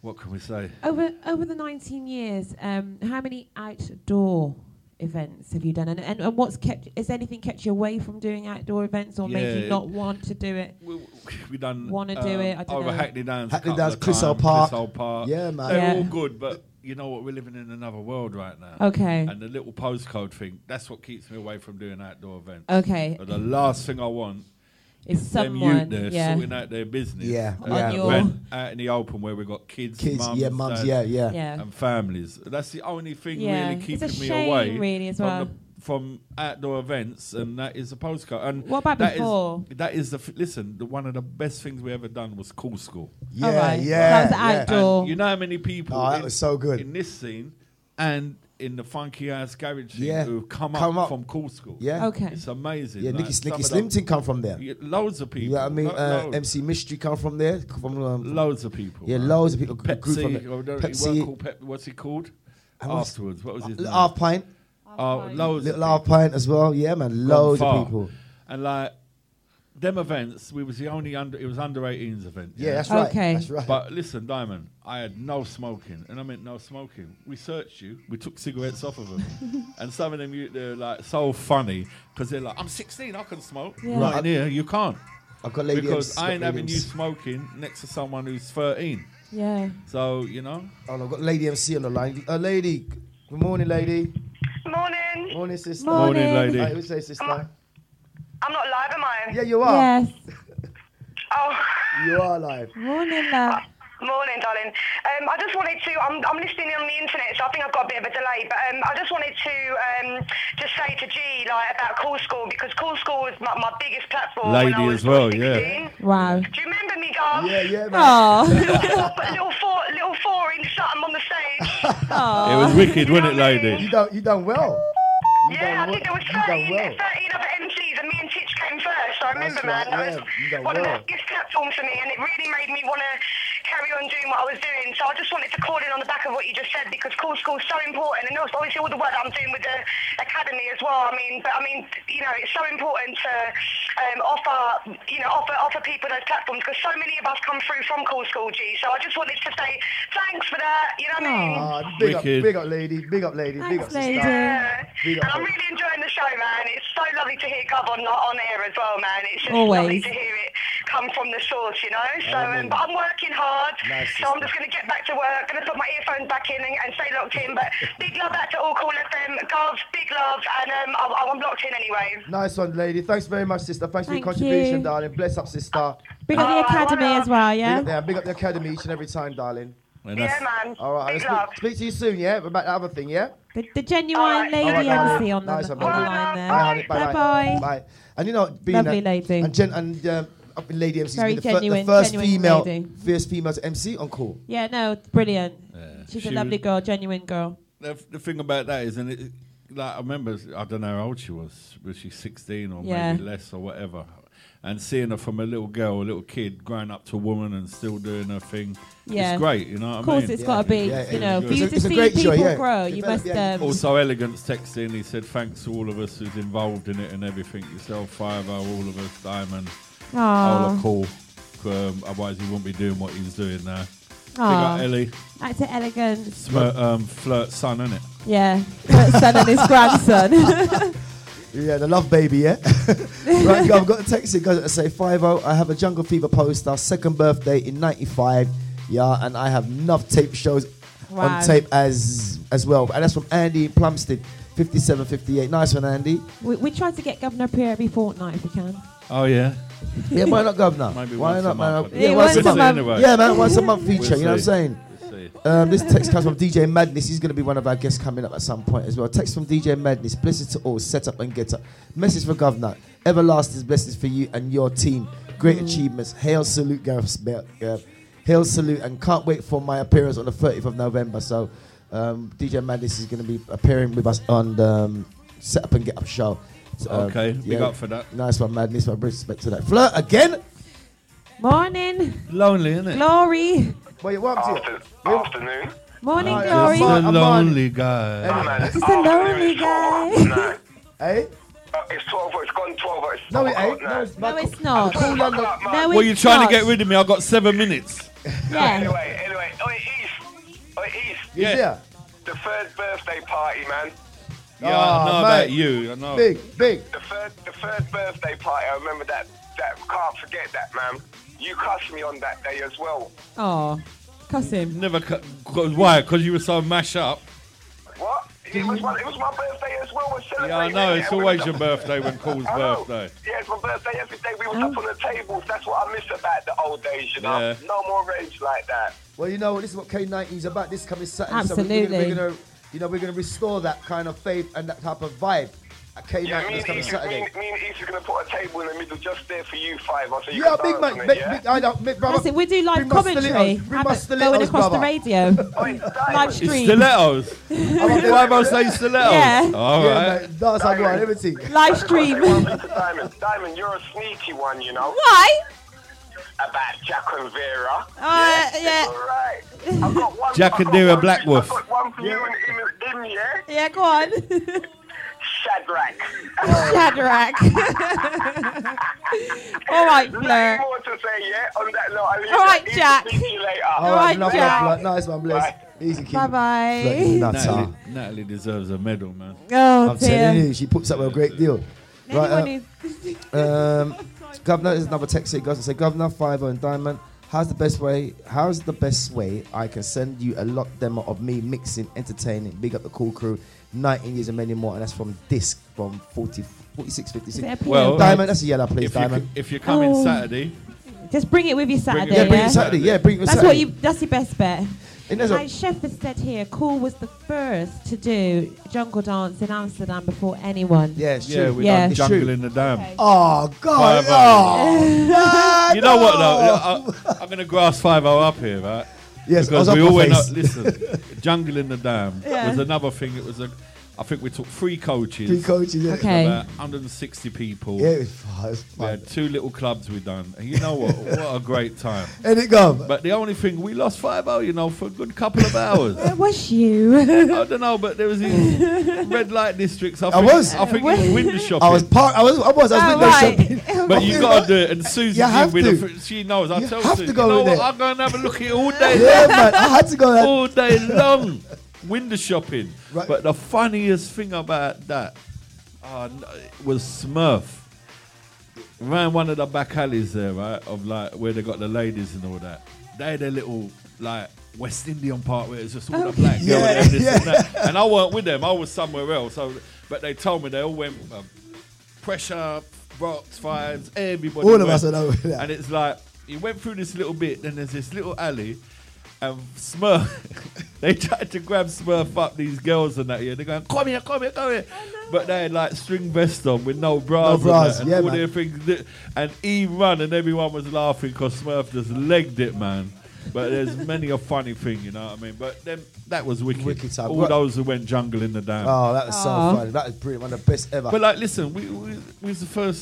What can we say? Over the 19 years, how many outdoor events have you done? And what's has anything kept you away from doing outdoor events or made you not want to do it? We done want to do it? I don't over know. Hackney Downs, Clissold Park. Clissold Park. Yeah, man. They're all good, but you know what? We're living in another world right now. Okay. And the little postcode thing, that's what keeps me away from doing outdoor events. Okay. But the last thing I want is them someone youth there sorting out their business. Yeah, out in the open where we've got kids, mums, mums, dads, yeah, and families. That's the only thing really keeping it's a me shame, away really, as well. from outdoor events, and that is the postcode. And what about before? That is listen. One of the best things we ever done was Cool School. Yeah, right. yeah. That was outdoor. And you know how many people? That was so good in this scene and in the funky ass garage scene who've come up from Cool School. Yeah, okay, it's amazing. Yeah, like Nicky Slimton come from there. Yeah, loads of people. Yeah, I mean, MC Mystery come from there. Loads of people. Yeah, loads of people. Pepsi. What's he called? Afterwards, what was his name? Half Pint. Loads. Little Half Pint as well. Yeah, man, loads of people. And like them events, we was the only it was under 18s event. Yeah, that's right. Okay. That's right. But listen, Diamond, I had no smoking, and I meant no smoking. We searched you, we took cigarettes off of them, and some of them they're like so funny because they're like, I'm 16, I can smoke. Yeah. Right in here, you can't. I've got Lady because M's, I ain't having you smoking next to someone who's 13. Yeah. So you know. Oh, no, I've got Lady MC on the line. Lady, good morning, lady. Morning. Morning, sister. Morning, lady. Right, who say, sister? I'm not live, am I? Yeah, you are. Yes. Oh. You are live. Morning, love. Morning, darling. I just wanted to, I'm listening on the internet, so I think I've got a bit of a delay, but I just wanted to just say to G, like, about Cool School, because Cool School was my biggest platform Lady when I was as well, 16. yeah. Wow. Do you remember me, Garth? Yeah, man. Oh. little four-inch something on the stage. It was wicked, wasn't it, lady? You done well. I think there was 13 other MCs and me and Titch came first. I remember, right, man. That was one of the biggest platforms for me, and it really made me want to carry on doing what I was doing. So I just wanted to call in on the back of what you just said, because Cool School's so important, and also obviously all the work that I'm doing with the academy as well. I mean, you know, it's so important to offer people those platforms, because so many of us come through from Cool School, G. So I just wanted to say thanks for that. You know what I mean? Big up, lady. Big up, lady. Big up, sister. Yeah. Big up, and I'm really enjoying the show, man. It's so lovely to hear Gov on air as well, man. It's just Always. lovely to hear it come from the source, you know. So, but I'm working hard, so I'm just going to get back to work. Going to put my earphones back in and stay locked in. But big love out to all Cool FM, Gov, big love, and I'm locked in anyway. Nice one, lady. Thanks very much, sister. Thanks for your contribution, darling. Bless up, sister. Big up the academy as well, yeah? Big up the academy each and every time, darling. Yeah, man. All right, I'll speak to you soon, yeah? About the other thing, yeah? The genuine lady MC on the line there. Bye. Bye. And you know, being lovely lady. And Lady MC Very the genuine, first lady. female to MC on Cool. Yeah, no, brilliant. Yeah. She's a lovely girl, genuine girl. The thing about that is, and like I remember, I don't know how old she was. Was she 16 or maybe less or whatever? And seeing her from a little girl, a little kid, growing up to a woman and still doing her thing, it's great, you know what I mean? Of course, it's got to be, you know, for you to see people grow, you must... Also, Elegance texted in, he said, thanks to all of us who's involved in it and everything, yourself, Fiver, all of us, Diamond, all are cool. Otherwise, he wouldn't be doing what he was doing now. Big up Ellie. That's an Elegance. Flirt's son, isn't it? Yeah, Flirt's son and his grandson. Yeah, the love baby, yeah? Right, I've got a text here, guys, that say, 50, I have a Jungle Fever poster, second birthday in 95, yeah, and I have enough tape shows on tape as well. And that's from Andy in Plumstead, 5758. Nice one, Andy. We try to get Governor Pierre every fortnight if we can. Oh, yeah? Yeah, why not, Governor? Maybe why not, man? Yeah, once a month. Anyway. Yeah, man, once a month feature, We'll you know what I'm saying? This text comes from DJ Madness. He's going to be one of our guests coming up at some point as well. Text from DJ Madness. Blessings to all. Set up and get up. Message for Governor. Everlasting blessings for you and your team. Great achievements. Hail, salute, Gareth. Hail, salute, and can't wait for my appearance on the 30th of November. So DJ Madness is going to be appearing with us on the Set Up and Get Up show. So, okay, big up for that. Nice one, Madness. My respect to that. Flirt again. Morning. Lonely, isn't it? Glory. Wait, what happened to you? Afternoon. Morning, Glory. Just a lonely guy. Just a lonely guy. Hey? It's 12, it's gone 12. It's No, it ain't. No, it's not. Cool on the... No, Well, you're it's trying not. to get rid of me. I've got 7 minutes. Yeah. Anyway, easy. East. Yeah. The third birthday party, man. Yeah, I know mate. about you. I know. Big. The third birthday party. I remember that. Can't forget that, man. You cussed me on that day as well. Oh, cuss him. Never. Why? Because you were so mashed up. What? It was my birthday as well. We're celebrating. Yeah, I know. it, It's and we always was your up- birthday when Cool's I know. birthday. Yeah, it's my birthday every day. We was up on the tables. That's what I miss about the old days, you know. Yeah. No more rage like that. Well, you know, this is what K90 is about. This coming Saturday. Absolutely. So we're gonna restore that kind of faith and that type of vibe at K90 Yeah, me this and coming Issa Saturday. are going to put a table in the middle just there for you five. So you Yeah, can big dance man. on it, Big, yeah? big, I know, big brother. That's it. We do live Bring my commentary. stilettos, bring my Going stilettos, across the brother. radio. Oi, Live Diamond. It's stream. stilettos. Why must say stilettos? Yeah. All Yeah, right. mate, dance like one, everything. Live Say stream. one thing to Diamond. Diamond, you're a sneaky one, you know, Why? about Jack and Vera. Yeah. All right. I've got one. Jack and Vera Black Wolf. I've got one for you and him, yeah? Yeah, go on. Shadrach. Shadrach. All right, Nothing Fleur. more to say, yeah? On that note, I'll leave All right, that. Jack. See you later. All right, right, enough Jack. love, nice one, bless. Bye. Easy, kid. Bye-bye. Nutter. Natalie deserves a medal, man. Oh, I'm telling dear. you, she puts up a great deal. Anyone Right, Governor, there's another text here. Goes to say, Governor, 5 and Diamond. How's the best way I can send you a lot demo of me mixing, entertaining, big up the cool crew, 19 years and many more, and that's from Disc from 46, 56. Well, Diamond, that's a yellow, please, Diamond. If you come in Oh. Saturday, Just bring it with you Saturday. Yeah, bring yeah? it Saturday. Yeah, bring it That's Saturday. that's your best bet. And there's a- Like Chef has said here, Cool was the first to do jungle dance in Amsterdam before anyone. Yeah, it's yeah, true. we Yeah. done It's jungle true. in the dam. Oh, God. Five-0. Oh, You know what though? I'm going to grass 5-0 up here, right? Yes, I was Because up we my all went face. up. Listen, jungle in the dam Yeah. was another thing. I think we took 3 coaches. 3 coaches, yeah. Okay. About 160 people. Yeah, it was fun. It was We fun. had 2 little clubs we done. And you know what? What a great time. And it go. But the only thing, we lost 5-0, you know, for a good couple of hours. Where was you? I don't know, but there was these red light districts. I think it was window shopping. I was window right. shopping. But you got to do it. And Susie, You have to. she knows. I You tell have Susie, to go you know in what? there. I'm going to have a look at it all day Yeah, man. I had to go there. all day long. Window shopping. Right. But the funniest thing about that was Smurf. Around one of the back alleys there, right, of like where they got the ladies and all that. They had a little like West Indian part where it's just all the black girls Yeah, and this yeah. and that. And I weren't with them. I was somewhere else. But they told me they all went Pressure, Rocks, Fives, everybody. All of went. us are over there. And it's like you went through this little bit, then there's this little alley. And Smurf, they tried to grab Smurf up, these girls and that, yeah. They're going, come here. But they had like string vests on with no bras, and yeah, all man. their things. And he run and everyone was laughing because Smurf just legged it, man. But there's many a funny thing, you know what I mean? But then that was wicked. Wicked time. All What- those who went jungle in the dam. Oh, that was so Aw. funny. That was brilliant. One of the best ever. But like, listen, we was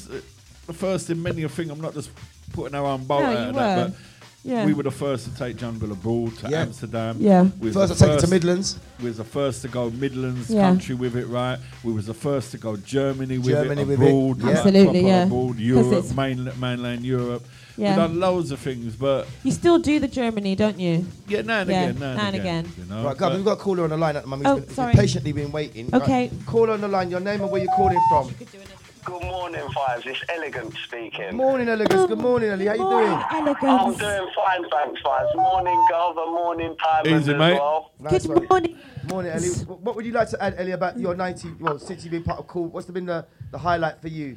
the first in many a thing. I'm not just putting our own boat No, out you of that, were. but Yeah. we were the first to take jungle abroad to Yeah. Amsterdam. Yeah. We was First the I take it to Midlands. We was the first to go Midlands Yeah. country with it, right? We was the first to go Germany with Germany it, with it, abroad, yeah. like Absolutely, proper yeah. abroad, 'Cause Europe, it's- mainland Europe. Yeah. We've done loads of things, but You still do the Germany, don't you? yeah, now and Yeah, again, now and again. You know? Right, guys, we've got a caller on the line at the moment. Oh, He's been sorry. patiently been waiting. Okay. Right. Caller on the line, your name and where you're calling from. Good morning, Fives. It's Elegant speaking. Morning, Elegance. Good morning, Ellie. How you Morning, doing? I'm Elegance. doing fine, thanks, Fives. Morning, Gulliver. Morning, Diamond Easy, as mate. well. Nice Good one. morning. Morning, Ellie. What would you like to add, Ellie, about your 90? Well, since you've been part of Cool, what's been the highlight for you?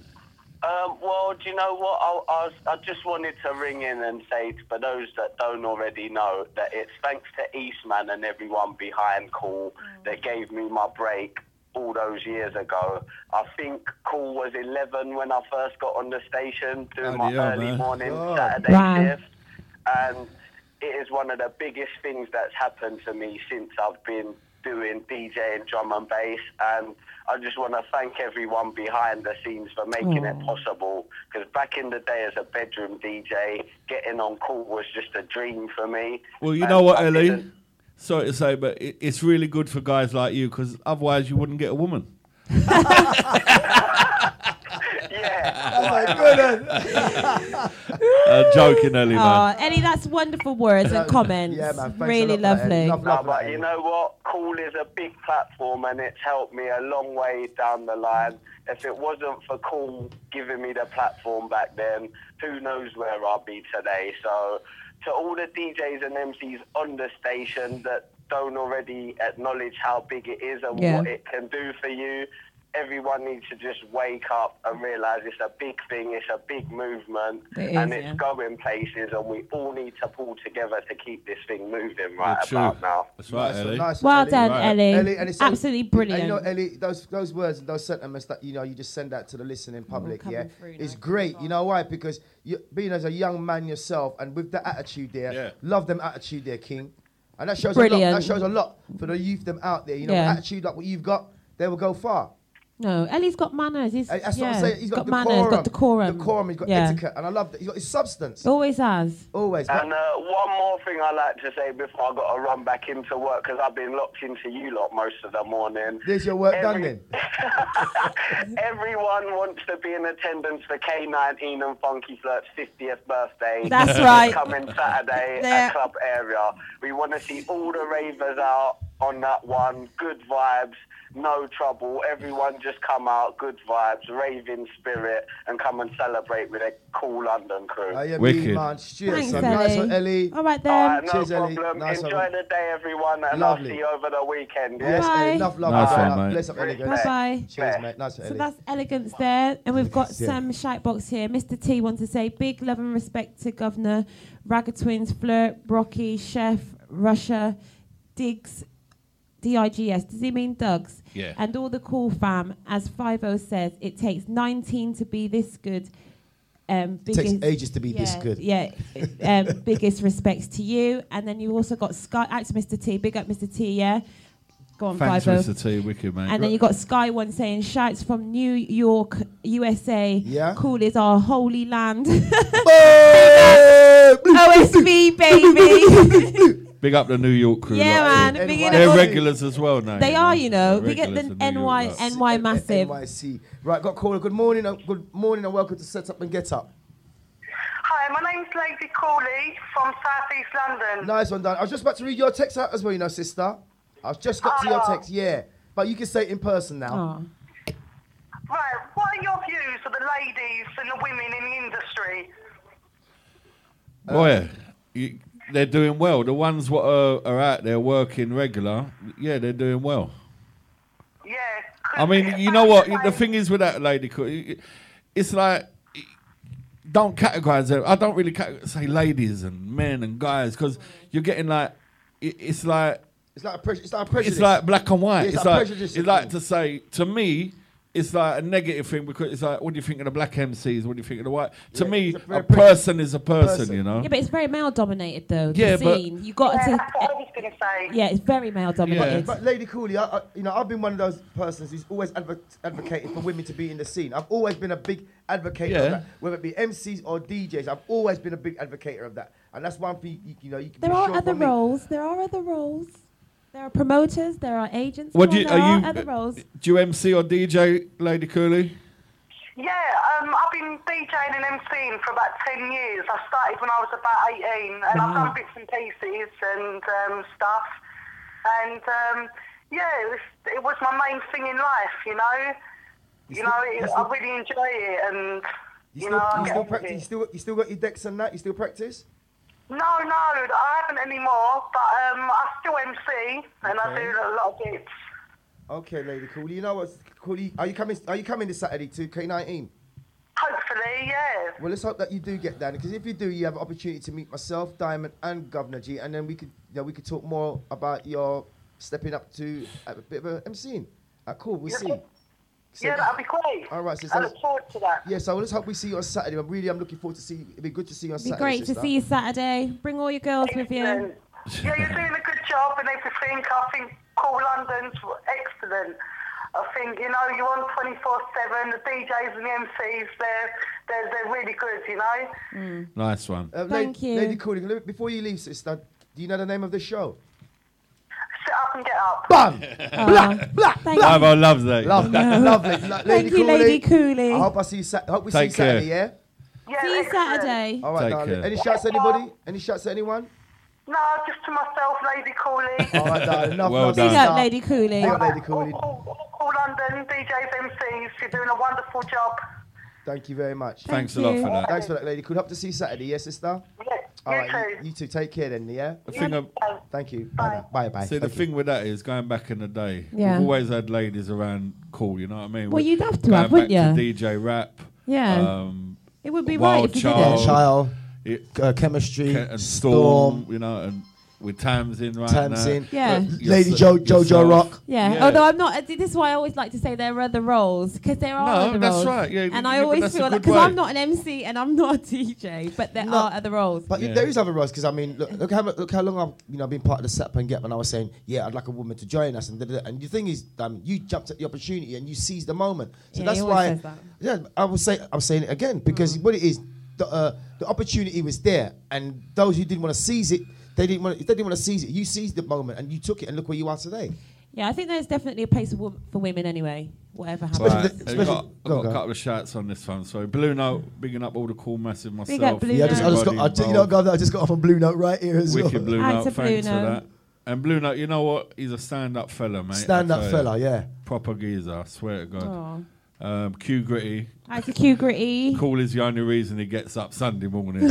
Well, do you know what? I just wanted to ring in and say, for those that don't already know, that it's thanks to Eastman and everyone behind Cool that gave me my break all those years ago. I think Cool was 11 when I first got on the station doing my Bloody hell, early man. morning God. Saturday Wow. shift. And it is one of the biggest things that's happened to me since I've been doing DJ and drum and bass. And I just want to thank everyone behind the scenes for making it possible. Because back in the day as a bedroom DJ, getting on Cool was just a dream for me. Well, you And know what, I Ellie? didn't- Sorry to say, but it's really good for guys like you because otherwise you wouldn't get a woman. Yeah, Joking, Ellie, man. Ellie, that's wonderful words and comments. Yeah, man. Thanks Really a lot, lovely. Love, No, but you know what? Cool is a big platform and it's helped me a long way down the line. If it wasn't for Cool giving me the platform back then, who knows where I'll be today. So to all the DJs and MCs on the station that don't already acknowledge how big it is and what it can do for you, everyone needs to just wake up and realise it's a big thing, it's a big movement, it's going places, and we all need to pull together to keep this thing moving about now. That's right, Ellie. Well done, Ellie. And it's absolutely brilliant. And you know, Ellie, those words and those sentiments that you just send out to the listening public, it's great. You know why? Because you, being as a young man yourself, and with the attitude there, love them attitude there, King. And that shows a lot. That shows a lot for the youth them out there. You know, attitude like what you've got, they will go far. No, Ellie's got manners. That's what I'm saying. He's got manners, he's got decorum. He's got etiquette, and I love that. He's got his substance. Always has. Always. And one more thing I like to say before I got to run back into work, because I've been locked into you lot most of the morning. There's your work done then. Everyone wants to be in attendance for K19 and Funky Flirt's 50th birthday. That's right. Coming Saturday at Club Area. We want to see all the ravers out on that one. Good vibes. No trouble. Everyone just come out, good vibes, raving spirit, and come and celebrate with a Cool London crew. Wicked. Man. Thanks, Ellie. Nice one, Ellie. All right, then. All right, no Cheers, problem. Ellie. Nice Enjoy the day, everyone, and Lovely. I'll see you over the weekend. Yes, Bye. Ellie. Love. Nice one, mate. Bless up, Elegance. Bye-bye. Cheers, mate. Nice one, So Ellie. that's elegance there. And we've got Sam Shitebox here. Mr. T wants to say big love and respect to Governor, Ragga Twins, Flirt, Brocky, Chef, Russia, Diggs, D-I-G-S. Does he mean Dugs? Yeah. And all the Cool fam. As 50 says, it takes 19 to be this good. Takes ages to be this good. Yeah. Biggest respects to you. And then you also got Sky. Out to Mr. T. Big up Mr. T, yeah? Go on, Thanks, 50. Mr. T. Wicked, mate. And then you got Sky One saying, shouts from New York, USA. Yeah. Cool is our holy land. OSV, baby. Big up the New York crew. Yeah, lot. man. Big They're up. regulars as well now. They are, you know. They're We get regulars the of New York, lot. NY massive. NYC. Right, got caller. Good morning and welcome to Set Up and Get Up. Hi, my name's Lady Cooley from South East London. Nice one, Dan. I was just about to read your text out as well, you know, sister. I was just got to your text, yeah. But you can say it in person now. Oh. Right, what are your views of the ladies and the women in the industry? Boy, they're doing well. The ones what are out there working regular, yeah, they're doing well. Yeah. I mean, you know what? The thing is with that lady, it's like, don't categorise them. I don't really say ladies and men and guys because you're getting like, it's like a prejudice. It's like black and white. Yeah, it's like to say, to me, it's like a negative thing because it's like, what do you think of the black MCs? What do you think of the white? To me, a person is a person, you know? Yeah, but it's very male dominated though. Yeah, the scene. You got to. That's what I was going to say. Yeah, it's very male dominated. But Lady Cooley, I've been one of those persons who's always advocated for women to be in the scene. I've always been a big advocate of that, whether it be MCs or DJs. I've always been a big advocate of that, and that's one thing you can. There are other roles. There are other roles. There are promoters. There are agents. There are other roles. Do you MC or DJ, Lady Cooley? Yeah, I've been DJing and MCing for about 10 years. I started when I was about 18, and I've done bits and pieces and stuff. And yeah, it was my main thing in life, you know. I really enjoy it, and you still practice. You still got your decks and that. You still practice? No, I haven't anymore. But I still MC, and I do a lot of bits. Okay, Lady Cooley. You know what, Cooley? Are you coming this Saturday to K19? Hopefully, yeah. Well, let's hope that you do get down, because if you do, you have an opportunity to meet myself, Diamond, and Governor G, and then we could talk more about your stepping up to a bit of a MCing. Cool, we'll see. So, yeah, that'd be great. All right, sis. I look forward to that. Yeah, so let's hope we see you on Saturday. I'm looking forward to see you. It'd be good to see you on Saturday. It'd be great to see you Saturday. Bring all your girls with you. Yeah, you're doing a good job and everything. I think Cool London's excellent. I think, you know, you're on 24/7. The DJs and the MCs, they're really good, you know. Nice one. Thank you. Lady Cooley, before you leave, sister, do you know the name of the show? Set Up and get up. Bam! Blah! Thank Ivo loves that. Lovely. Thank you, Lady Cooley. I hope I see you. Hope we see Take you Saturday. care. Yeah. Yeah, See you excellent. Saturday. All right, Take darling. care. Any shouts to anybody? Any shouts to anyone? No, just to myself, Lady Cooley. All right, darling. Enough. Well enough done. Big stuff. up, Lady Cooley. Big up, Lady Cooley. All London, DJs, MCs, you're doing a wonderful job. Thank you very much. Thanks a lot you. for that. Thanks for that, Lady Cooley. Hope to see you Saturday. Yeah, sister. Yeah, All you right, too. you two take care then. Yeah. The thing of, Thank you. Bye. Bye. see, the Thank you. thing with that is going back in the day, Yeah. we've always had ladies around cool, you know what I mean? Well, you'd have to going have, wouldn't back you? to DJ Rap. Yeah. It would be right Wild if you Child. didn't. Child, It, chemistry, and Storm, you know, and with Tamsin right now. Tamsin, Yeah. Lady Yourself- Jojo Rock. Yeah. Yeah. Although I'm not. This is why I always like to say there are other roles because there are No, other that's roles. right. Yeah, and I but always that's a feel like good because way. I'm not an MC and I'm not a DJ, but there No. are other roles. But Yeah. there is other roles because I mean, look how long I've been part of the Set and Get, and I was saying, yeah, I'd like a woman to join us, and and the thing is, you jumped at the opportunity and you seized the moment. So Yeah, that's he always why, says that. yeah, I'm saying it again because what it is, the opportunity was there, and those who didn't want to seize it, they didn't want to seize it. You seized the moment and you took it, and look where you are today. Yeah, I think there's definitely a place for women anyway. Whatever happens. Especially Right. the- I've got go, a go. couple of shouts on this one. So Blue Note, bigging up all the cool massive myself. up Blue Yeah, I just got, everybody involved. I just got off on Blue Note right here as Wicked well. Blue Hi Note, to thanks Blue for Note. that. And Blue Note, you know what? He's a stand-up fella, mate. Stand I up tell fella, you. yeah. Proper geezer, I swear to God. Oh. Q Gritty, Hi to Q Gritty. cool is the only reason he gets up Sunday morning.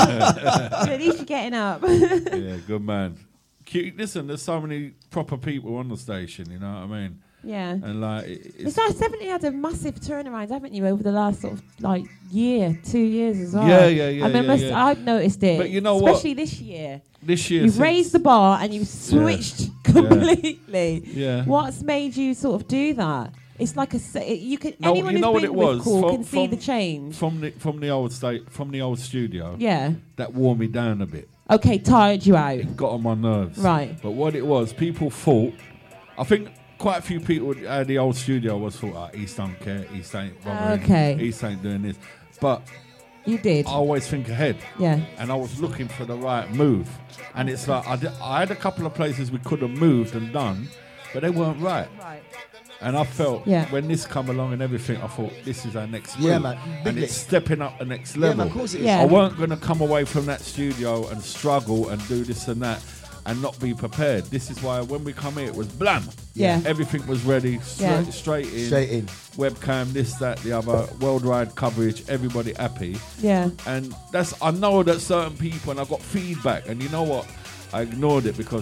At least you're getting up. Yeah, good man. Q, listen, there's so many proper people on the station, you know what I mean? Yeah. And like, It's like definitely had a massive turnaround, haven't you, over the last sort of like year, 2 years as well. Yeah, I remember yeah. I've noticed it. But you know what? especially this year. this year, You've since- raised the bar and you've switched completely. Yeah. What's made you sort of do that? It's like you can No, anyone you know who's what been it with was? Cool From- can see the from- change. from the old studio. Yeah. That wore me down a bit. Okay, tired you out. It got on my nerves. Right. But what it was, people thought, I think quite a few people at the old studio was thought, East don't care, East ain't bothering, Okay. East ain't doing this. But You did. I always think ahead. Yeah. And I was looking for the right move. And it's like, I had a couple of places we could have moved and done, but they weren't right. Right. And I felt Yeah. when this come along and everything, I thought this is our next move. Yeah, man. And Big it's lift. stepping up the next Yeah, level. man, of course it is. Yeah. I weren't going to come away from that studio and struggle and do this and that and not be prepared. This is why when we come here, it was blam. Yeah. Everything was ready, Yeah. straight in. Straight in. Webcam, this, that, the other, worldwide coverage, everybody happy. Yeah. And I know that certain people, and I got feedback, and you know what? I ignored it because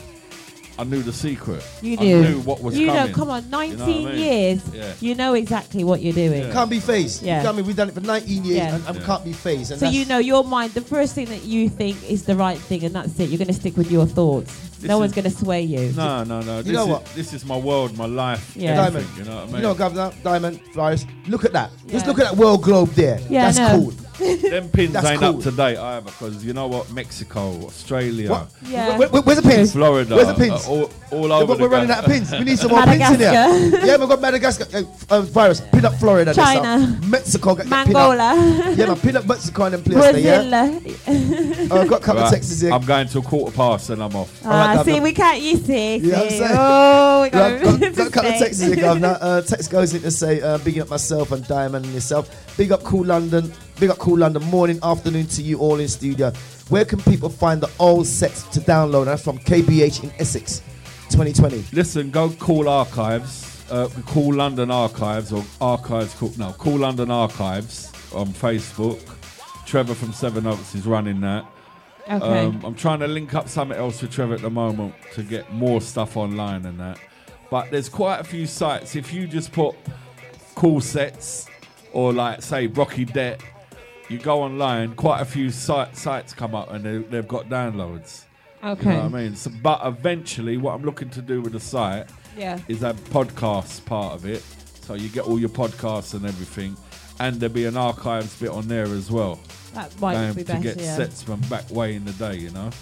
I knew the secret. You I do. knew what was you coming. know, come on, 19 You know what I mean? years. Yeah. You know exactly what you're doing. Yeah. Can't be phased. Yeah. You know what I mean? We've done it for 19 years Yeah. and Yeah. can't be phased. And So that's- you know your mind, the first thing that you think is the right thing, and that's it. You're going to stick with your thoughts. This No is- one's going to sway you. No. You know what? This is my world, my life, Yeah. everything. Diamond. You know what I mean? You know, Governor, Diamond, Virus, look at that. Just Yeah. look at that world globe there. Yeah, I That's know. cool. Them pins That's ain't cool. up to date either, because you know what? Mexico, Australia, What? Yeah. Where's the pins? Florida, Where's the pins? all over We're the running ga- out of pins. We need some more pins in here. Madagascar. Yeah, we've got Madagascar. Virus, pin up Florida. this China. up. Mexico. Get pin up. Mangola. Yeah, man, pin up Mexico and them places there, yeah? Brazil. I've got a couple of Right, texts here. I'm going to a 1:15 and I'm off. Alright, See, Governor. we can't you see. You know what I'm see. saying? Oh, we Got got a couple of texts here, Governor. Text goes in to say, bigging up myself and Diamond and yourself. Big up Cool London. Big up Cool London. Morning, afternoon to you all in studio. Where can people find the old sets to download? That's from KBH in Essex, 2020. Listen, go Cool Archives, Cool London Archives, or Archives, Cool London Archives on Facebook. Trevor from Seven Oaks is running that. Okay. I'm trying to link up something else with Trevor at the moment to get more stuff online and that. But there's quite a few sites. If you just put Cool Sets or like say Rocky Debt, you go online, quite a few sites come up and they've got downloads. Okay. You know what I mean? So, but eventually what I'm looking to do with the site Yeah. is have podcasts part of it. So you get all your podcasts and everything. And there'll be an archives bit on there as well. That might be To better. get Yeah. sets from back way in the day, you know?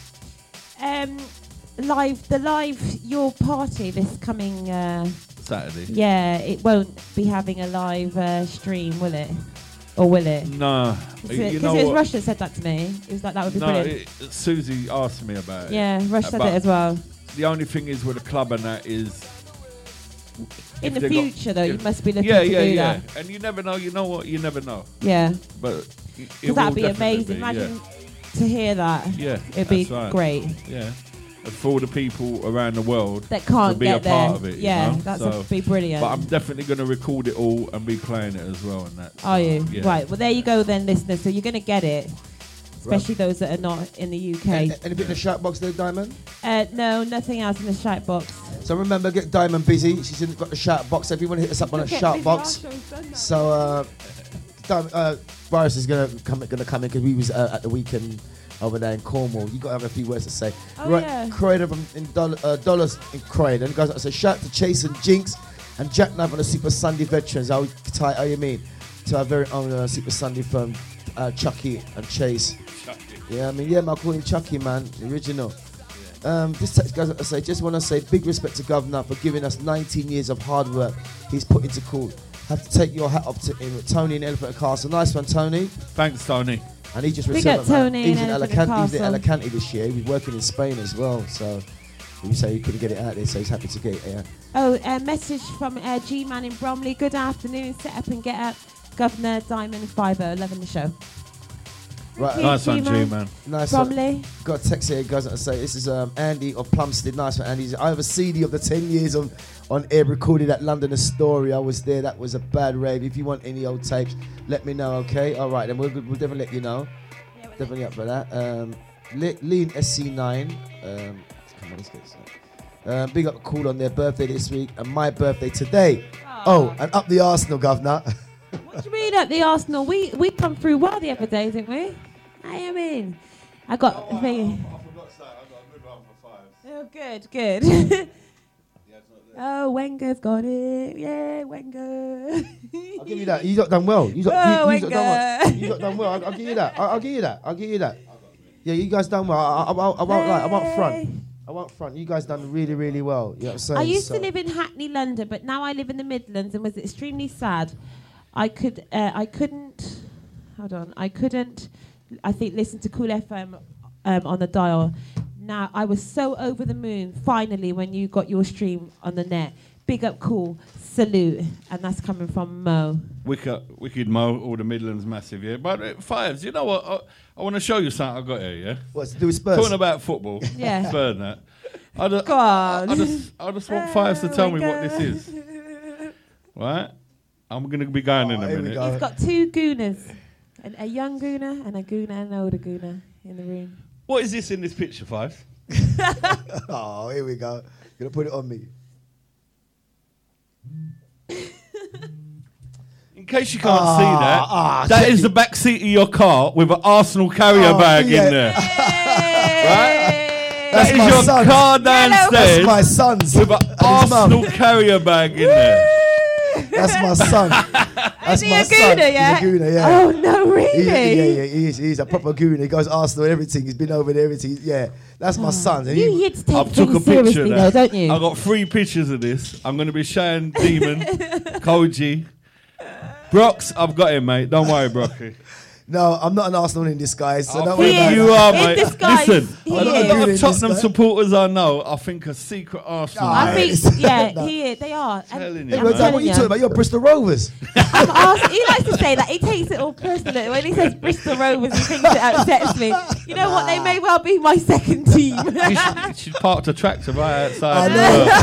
Your party this coming. Saturday. Yeah, it won't be having a live stream, will it? Or will it? No. Because You know what? Russia said that to me. It was like, that would be brilliant. Susie asked me about it. Yeah, Rush said But it as well. The only thing is with the club and that is... In if the they got- future, though, you if- must be looking to do that. And you never know. You know what? You never know. Yeah. But Because that'd be amazing. Imagine to hear that. Yeah, It'd be that's right. great. Yeah. And for all the people around the world That can't to be get a there. part of it. Yeah, you know? that's So- be brilliant. But I'm definitely going to record it all and be playing it as well. And that. Are you? Yeah. Right. Well, there you go then, listeners. So you're going to get it. Especially those that are not in the UK. Anything in the shout box there, Diamond? No, nothing else in the shout box. So remember, get Diamond busy. She's got the shout box. Everyone hit us up on a shout box. So Boris is gonna come in because we was at the weekend over there in Cornwall. You got to have a few words to say. Oh, right, yeah. Croydon from Dollars in Croydon. Guys, I say shout to Chase and Jinx and Jackknife on the Super Sunday veterans. How you mean? To our very own Super Sunday firm, Chucky and Chase. Yeah, I mean, yeah, man, I call him Chucky, man, the original. This text, guys, I say, just want to say big respect to Governor for giving us 19 years of hard work he's put into court. Have to take your hat off to him, Tony in Elephant and Castle. Nice one, Tony. Thanks, Tony. And he just Big returned. up Tony He was in in Elephant and Alicante. He was in Castle. Alicante this year. He was working in Spain as well. So he say he couldn't get it out there, so he's happy to get it here. Oh, a message from G-Man in Bromley. Good afternoon. Set up and get up. Governor Diamond Fiver. Loving the show. Right, Nice one, G-Man. G-Man. nice. Bromley. Got a text here, guys. I say this is Andy of Plumstead. Nice one, Andy. I have a CD of the 10 years on air recorded at London Astoria. I was there. That was a bad rave. If you want any old tapes, let me know. Okay. All right, then we'll definitely let you know. Definitely up for that. Lean SC9. Come on, let's get this. Big up Cool on their birthday this week and my birthday today. Oh, and up the Arsenal, Governor. What do you mean at the Arsenal? We come through well the other day, didn't we? I mean, I got. I forgot to say, I got a good one for five. Oh, good. Oh, Wenger's got it. Yeah, Wenger. I'll give you that. You got done well. You got done well. You got done well. I'll give you that. I'll give you that. Yeah, you guys done well. I won't front. I won't front. You guys done really, really well. You know what I'm saying? I used to live in Hackney, London, but now I live in the Midlands and was extremely sad. I couldn't, I think, listen to Cool FM on the dial. Now, I was so over the moon, finally, when you got your stream on the net. Big up, Cool. Salute. And that's coming from Mo. Wicked Mo, all the Midlands massive, yeah. But Fives, you know what? I want to show you something I got here, yeah? What's to do with Spurs? Talking about football. Yeah. Spurs and that. Go on. I just want Fives to tell me what this is. Right? I'm going to be going in a here we minute. go. He's got two gooners. A young gooner and an older gooner in the room. What is this in this picture, Fives? Oh, here we go. Gonna put it on me. In case you can't see that, that is the back seat of your car with an Arsenal carrier bag yeah. in there. That's That is my your son. car That's downstairs my son's. with an And his mum. Arsenal carrier bag in there. That's my son. That's Is he my a son. gooner, yeah? He's a gooner, yeah. Oh, no, really? Yeah, he is. He's a proper gooner. He goes Arsenal and everything. He's been over there, everything. Yeah, that's my son. And You he- hit take I've took a things picture seriously, of though, that. don't you? I got 3 pictures of this. I'm going to be showing Demon, Koji. Brox, I've got him, mate. Don't worry, Brocky. no, I'm not an Arsenal in disguise, so don't He worry is. about You that. are, In mate. disguise, Listen, he a lot is. of Tottenham supporters I know, I think are secret Arsenal. Ah, I mates. think, yeah, No. they are. And Telling Hey, you, but man. Dad, what are you talking about? You're Bristol Rovers. He likes to say that. He takes it all personally. When he says Bristol Rovers, he thinks it upsets me. You know what? They may well be my second team. You should park the tractor right outside.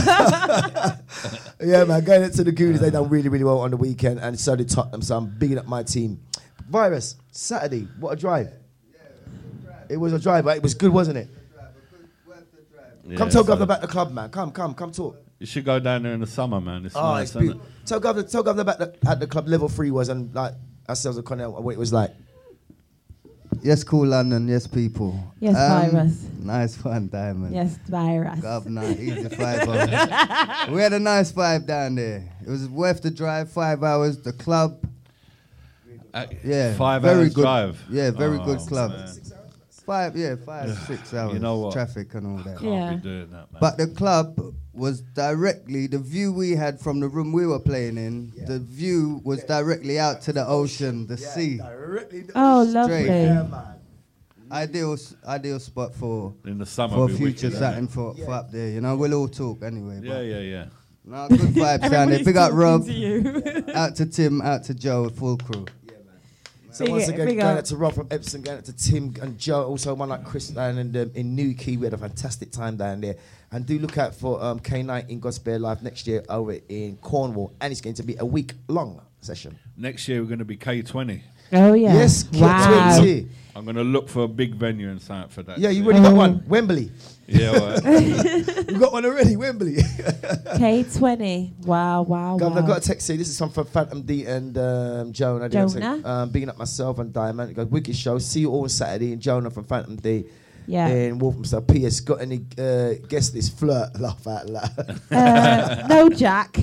Yeah, man, going into the Goonies, they done really, really well on the weekend, and so did Tottenham, so I'm bigging up my team. Virus, Saturday, what a drive. It was a drive, but it was good, wasn't it? Come tell Governor about the club, man. Come talk. You should go down there in the summer, man. It's Oh, nice, it's isn't beautiful. Tell Governor about at the club level 3 was, and like ourselves at Cornell, what it was like. Yes, cool London. Yes, people. Yes, Virus. Nice fun, Diamond. Yes, Virus. Governor, easy 5 hours. We had a nice vibe down there. It was worth the drive, 5 hours. The club, it? yeah, 5 very hours good drive. Yeah, very Oh, good club. man. 5, 6 hours. You know what? Traffic and all that. Can't be doing that, man. But the club was directly, the view we had from the room we were playing in, the view was directly out to the ocean, the sea. Oh, lovely. Straight. Yeah, man. Ideal spot for in the summer, for be future wicked, setting for up there. You know, we'll all talk anyway. Yeah. No, good vibes down there. Everybody's Big up talking Rob, to you. out to Tim, out to Joe, full crew. So Big once it, again, big going up. out to Rob from Epsom, going out to Tim and Joe, also one like Chris down in Newquay. We had a fantastic time down there. And do look out for K-Night in Gospel Live next year over in Cornwall. And it's going to be a week-long session. Next year we're going to be K20. Oh, yeah. Yes, Wow. K20. I'm going to look for a big venue and sign up for that. Yeah, you already got one. Wembley. Yeah, well, You got one already, Wembley. K20. Wow. Governor, I've got to text you. This is from Phantom D and Jonah. Jonah? Being up myself and Diamond. Got wicked show. See you all on Saturday. And Jonah from Phantom D. Yeah. And Wolfhamstow. P.S. Got any guest list flirt? Laugh out loud. No, Jack.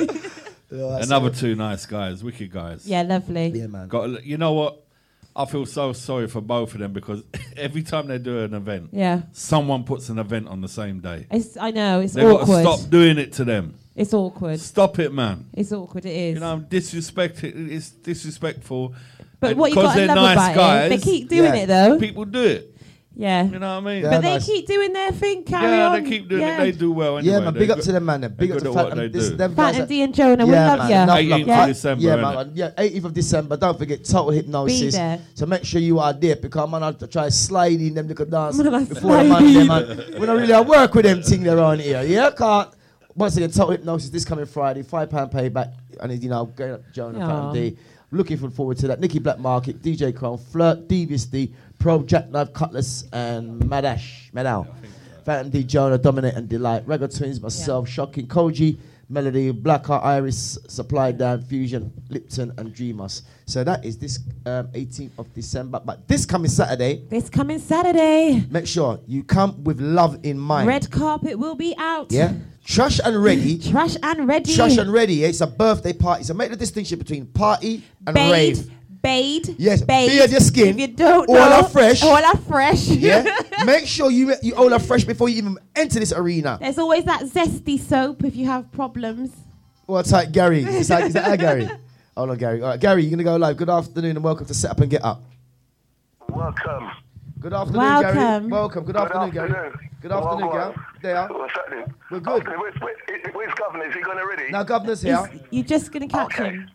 another two nice guys, wicked guys. Yeah, lovely. Yeah, man. You know what? I feel so sorry for both of them because every time they do an event, Yeah. someone puts an event on the same day. I know, it's They've got awkward. to stop doing it to them. It's awkward. Stop it, man. It's awkward, it is. You know, it's disrespectful. But And what you because got to they're love nice about guys, it, they keep doing Yeah. it though. people do it. Yeah. You know what I mean? Yeah. But they nice. keep doing their thing, carry Yeah, on. they keep doing yeah. it. They do well anyway. Yeah, man. Big They're up to them, man. Big they're up to good at what Phantom. they do. Them guys Phantom that- D and Jonah, we Yeah, love man. you. Enough 18th love. of Yeah. December, Yeah, innit? man. Yeah, 18th of December. Don't forget Total Hypnosis. Be there. So make sure you are there because man, I'll try slide in them little dance Man, I before the slide Monday, in. man. We don't really work with them thing around here. Yeah, can't. Once again, Total Hypnosis this coming Friday, £5 payback, and you know, going up to Jonah Aw. Phantom D. Looking forward to that. Nicky Black Market, DJ Crown, Flirt, Devious D, Probe, Jackknife, Cutlass, and Madal. Phantom D, Jonah, Dominate and Delight, Ragga Twins, myself, Shocking, Koji, Melody, Blackheart, Iris, Supply Down, Fusion, Lipton, and Dreamers. So that is this 18th of December. But this coming Saturday, This coming Saturday, make sure you come with love in mind. red carpet will be out. Yeah? Trash and ready. Trash and ready. Trash and ready. Yeah? It's a birthday party. So make the distinction between party and rave. Bade. Yes, Bade. beard your skin. If you don't All know, are fresh. All are fresh. Yeah? Make sure you all are fresh before you even enter this arena. There's always that zesty soap if you have problems. What's that, Gary? Is that how, Gary? Hold on, Gary. All right, Gary, you're going to go live. Good afternoon and welcome to Set Up and Get Up. Welcome. Good afternoon, Gary. Welcome. Welcome. Good afternoon, Gary. Good afternoon, Gary. There. What's happening? We're good. Okay, where's Governor? Is he going already? Now, Governor's here. You're just going to catch Okay. him.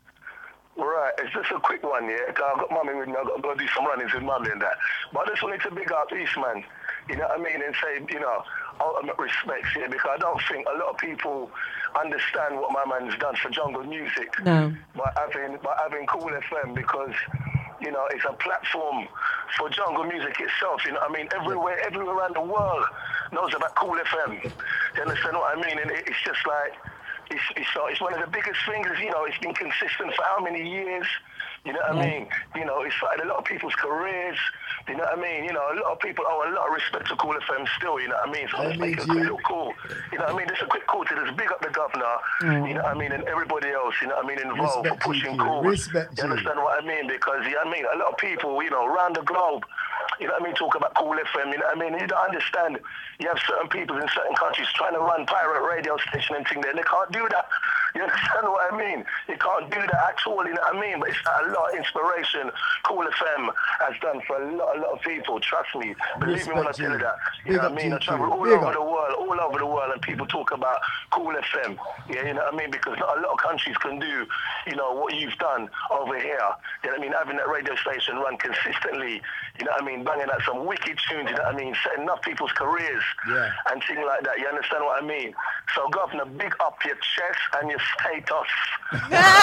Right, it's just a quick one, yeah. 'Cause I've got mummy with me, I've got to go do some runnings with mummy and that. But I just wanted to big up Eastman, you know what I mean, and say, you know, ultimate respects here, because I don't think a lot of people understand what my man's done for jungle music. No. By having Cool FM, because, you know, it's a platform for jungle music itself, you know what I mean? Everywhere around the world knows about Cool FM. You understand what I mean? And it's just like, it's one of the biggest things, you know, it's been consistent for how many years, you know what I mean? You know, it's started a lot of people's careers, you know what I mean? You know, a lot of people owe a lot of respect to Cool FM still, you know what I mean? So I'm just making a quick little call, you know what I mean? Just a quick call to just big up the governor, you know what I mean, and everybody else, you know what I mean, involved Respect for pushing you, Cool. respect You you. understand what I mean? Because, you know what I mean, a lot of people, you know, around the globe, you know what I mean, talk about Cool FM, you know what I mean? You don't understand, you have certain people in certain countries trying to run pirate radio station and thing there, and they can't do that. You understand what I mean? You can't do that at all, you know what I mean? But it's a lot of inspiration Cool FM has done for a lot of people, trust me. Believe me when I tell you that. You Big know what up I mean? I GQ. travel all Big over up. the world, and people talk about Cool FM. Yeah, you know what I mean? Because not a lot of countries can do, you know, what you've done over here. You know what I mean? Having that radio station run consistently, you know what I mean? Banging out some wicked tunes, you know what I mean? Setting up people's careers and things like that. You understand what I mean? So, Governor, big up your chest and your status.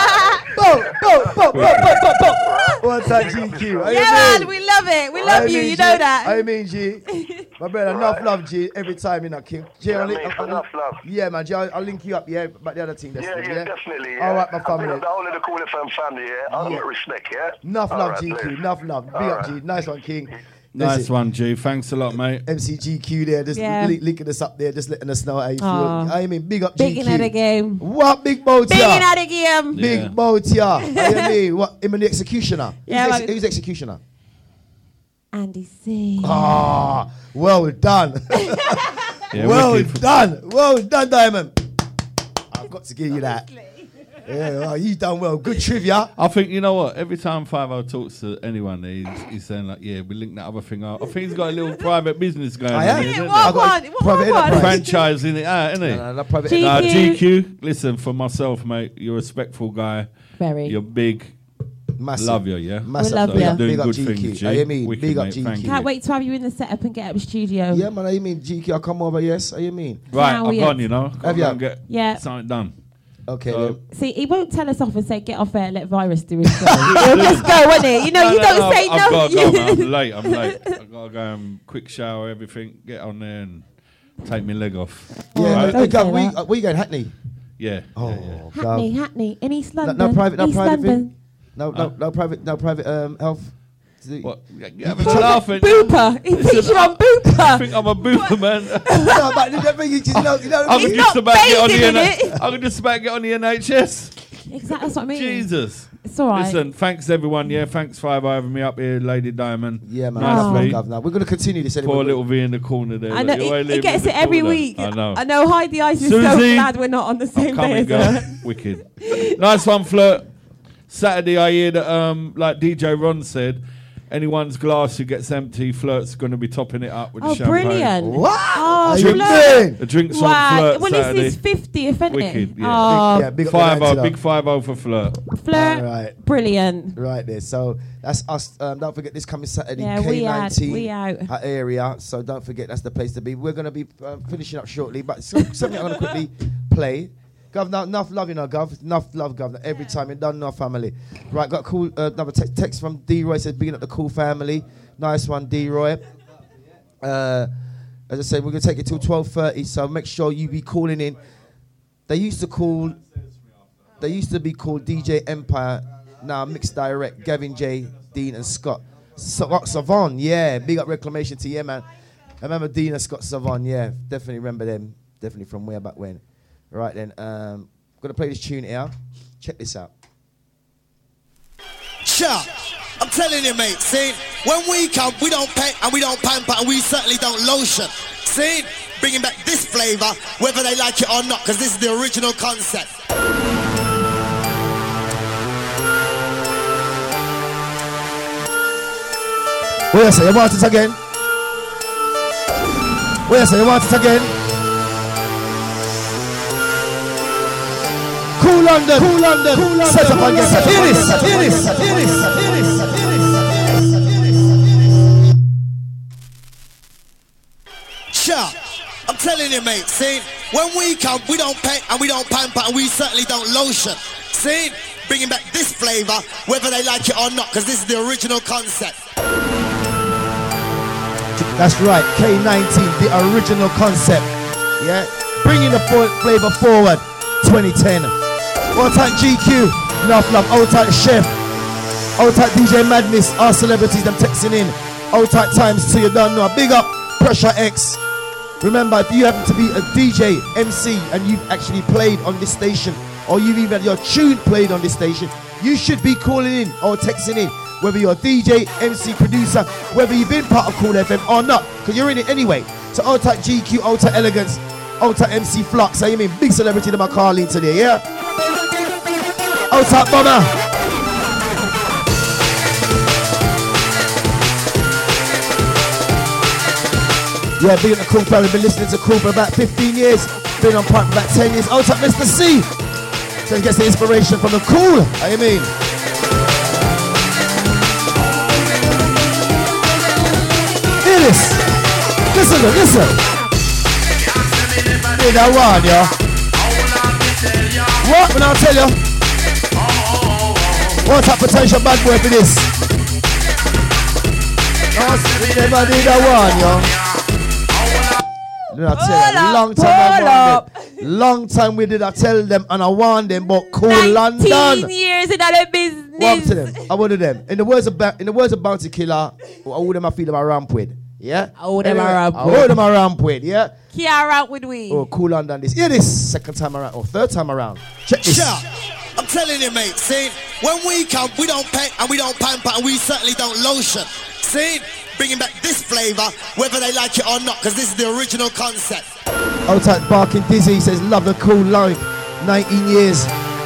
What's that, GQ? How you Yeah, mean? man, we love it. We I love you. mean, You know G. that. I mean, G. My brother, enough love, G. Every time, you know, King. G, Yeah, mate, enough love. Yeah, man, G, I'll link you up, yeah, but the other thing. That's Yeah, yeah, definitely. Yeah. All right, my I've been family. up the whole of the Cool FM family, yeah? Ultimate respect, yeah? Enough All love, right, GQ. bless. Enough love. Big All up, right. G. Nice one, King. Nice Listen, one, G. Thanks a lot, mate. MCGQ there, just Yeah. linking us up there, just letting us know how you feel. Aw. I mean, big up Big GQ. in the game. What big boat Big in ya? the game. Big Yeah. boat ya. What do you mean? What? Him and the executioner? Yeah, Who's, but- who's executioner? Andy C. Ah, well done. Yeah, well wicked. done. Well done, Diamond. I've got to give you that. Yeah, oh, you done well. Good trivia. I think, you know what, every time 50 talks to anyone, he's saying like, yeah, we link that other thing up. I think he's got a little private business going on. am? Here, Yeah, isn't what there? one? private What one? enterprise. Franchising it out, isn't he? No, private G- Nah, GQ. GQ, listen, for myself, mate, you're a respectful guy. Very. You're big. Massive. Love you, yeah? Massive. We love Big ya. up, Doing big up good GQ. things, G. I mean, Wicked, big up mate, GQ. thank Can't you. wait to have you in the setup and get up studio. Yeah, man, I mean, GQ, I'll come over, yes? I mean. Right, Now I've we gone, have- you know. Have Got to you? go and get Yeah. something done. Okay, So- then. See, he won't tell us off and say, get off there, let Virus do his job. He'll just go, won't he? You know, you don't say I've got to no. go, man. I'm late. I've got to go and quick shower, everything, get on there and take my leg off. Yeah, Right? hey, Gav, say where that. you going, Hackney? Yeah. Oh, yeah, yeah. Gav. Hackney, in East No, London. no private East private London. thing? No private health? What? You having a laugh at Booper. He thinks you're on I Booper. think I'm a booper, man. No, but the thing is, you know, I He's could not just about get on the bathing in it. I could just about get on the NHS. Exactly, that's what I mean. Jesus. It's all right. Listen, thanks everyone. Yeah, thanks 50 having me up here, Lady Diamond. Yeah, man. Nicely. Governor. We're going to continue this anyway. Poor little V in the corner there. I know, Look, you always he leave gets me it in the every corner. week. I know. Heidi Ice is so Susie, glad we're not on the I'm same day coming, as girl. her. Wicked. Nice one, Flirt. Saturday, I hear that, like DJ Ron said, anyone's glass who gets empty, Flirt's going to be topping it up with the Oh, champagne. brilliant. What? Oh, Are you Flirt. mean? The drinks on Wow. Flirt Well, Saturday. this is 50th, isn't Wicked, it? yeah. Oh, Yeah, big up the night 50, to big them. 50 for Flirt. Flirt. All right. Brilliant. Right there. So that's us. Don't forget this coming Saturday, Yeah, we K19 out. our area. So don't forget that's the place to be. We're going to be finishing up shortly, but something I'm going to quickly play. Governor, enough love, you know, Gov. Enough love, Governor. Every time you done enough family. Right, got a cool another text from D-Roy says, bigging up the cool family. Nice one, D-Roy. As I said, we're going to take it till 12:30, so make sure you be calling in. They used to be called DJ Empire, now Mixed Direct, Gavin J, Dean and Scott. Savon, yeah, big up Reclamation to you, man. I remember Dean and Scott Savon, yeah, definitely remember them, definitely from way back when. Right then, I'm going to play this tune here. Check this out. Sure. I'm telling you, mate, see, when we come, we don't paint and we don't pamper and we certainly don't lotion. See, bringing back this flavor, whether they like it or not, because this is the original concept. What you say, you want it again? What you say, you want it again? Cool London, cool London, cool London. Set up and get set. Hear this, hear this, hear this, hear this, hear this. Sure. I'm telling you, mate, see, when we come, we don't paint and we don't pamper and we certainly don't lotion. See, bringing back this flavor, whether they like it or not, because this is the original concept. That's right, K19, the original concept. Yeah, bringing the flavor forward. 2010. Old tight GQ, enough love. Old tight Chef, old tight DJ Madness. Our celebrities, them texting in. Old tight times till you don't know. Big up Pressure X. Remember, if you happen to be a DJ, MC, and you've actually played on this station, or you've even had your tune played on this station, you should be calling in or texting in. Whether you're a DJ, MC, producer, whether you've been part of Cool FM or not, because you're in it anyway. So old tight GQ, old tight Elegance, old tight MC Flux. I mean, big celebrity that I'm calling today, yeah? Old tight Bomber. Yeah, big up the Cool family. Been listening to Cool for about 15 years. Been on part for about 10 years. Old tight Mr. C. So he gets the inspiration from the Cool. I mean. Hear this. Listen, listen. Hear that one, yo. What? When I tell you. What type of potential bad boy for this? We never did that one, yo. I tell you, long time I warned them. Long time we did I tell them and I warned them, but Cool 19 London. years in that business. What to them? I wanted them. In the words of Bounty Killer, all them I feel them I ramp with. Yeah? All them I ramp with. All them I ramp with, yeah? Can't out with we. Oh, Cool London this. Hear this second time around or third time around. Check this. Sure. I'm telling you, mate, see, when we come, we don't paint and we don't pamper and we certainly don't lotion. See, bringing back this flavor, whether they like it or not, because this is the original concept. Old type barking dizzy says love the cool life, 19 years.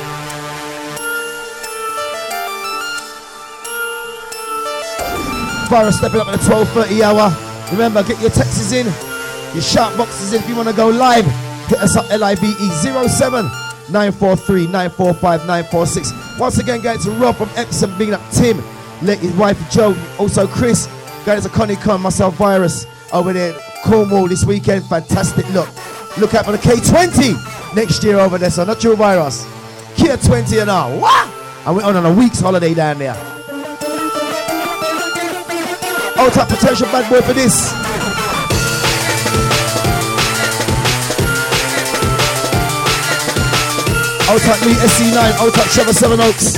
Virus stepping up at the 12:30 hour. Remember, get your texts in, your shout boxes in if you want to go live. Hit us up LIVE 07 943 945 946. Once again, going to Rob from Epsom, being up Tim, his wife Joe, also Chris, going to Connie Con, myself Virus over there in Cornwall this weekend. Fantastic look. Look out for the K20 next year over there, so not your Virus. Kia 20 and all. What? And we're on a week's holiday down there. Old type potential bad boy for this. Old type Lee SC9, old type Trevor 7 Oaks.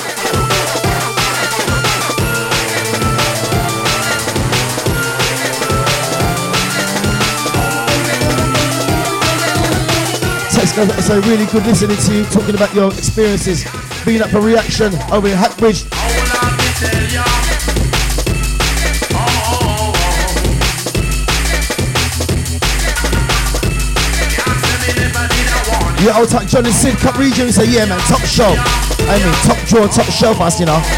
Text goes, so really good listening to you, talking about your experiences, being up for reaction over in Hackbridge. Yeah, old type John and Sid Cup region, we say yeah man, top show. I mean top draw, top show for us, you know.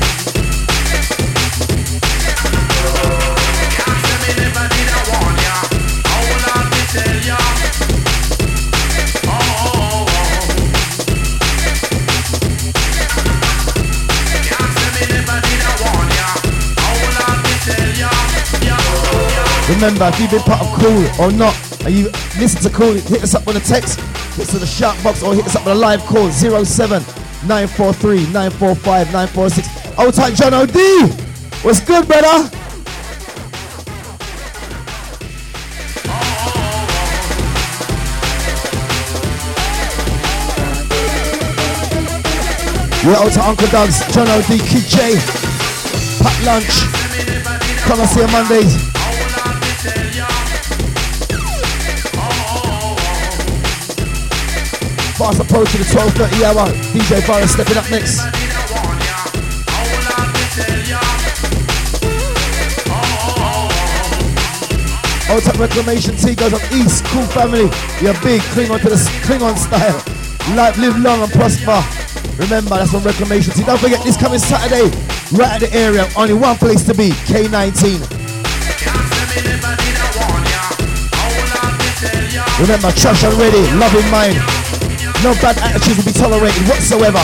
Remember, if you've been part of Cool or not, and you listen to Cool, hit us up on the text, hit us to the shout box, or hit us up on the live call 07 943 945 946. Old type John O.D. What's good, brother? Yeah, old type Uncle Doug's, John O.D., Kid J, Pack Lunch, come and see you Mondays. Fast approach to the 12:30 hour. DJ Virus stepping up next. Old type Reclamation T goes on East. Cool family. You're big. Cling on to the Klingon style. Live long and prosper. Remember, that's on Reclamation T. Don't forget, this coming Saturday, right at the area. Only one place to be. K19. Remember, trash and ready. Love in mind. No bad attitudes will be tolerated whatsoever.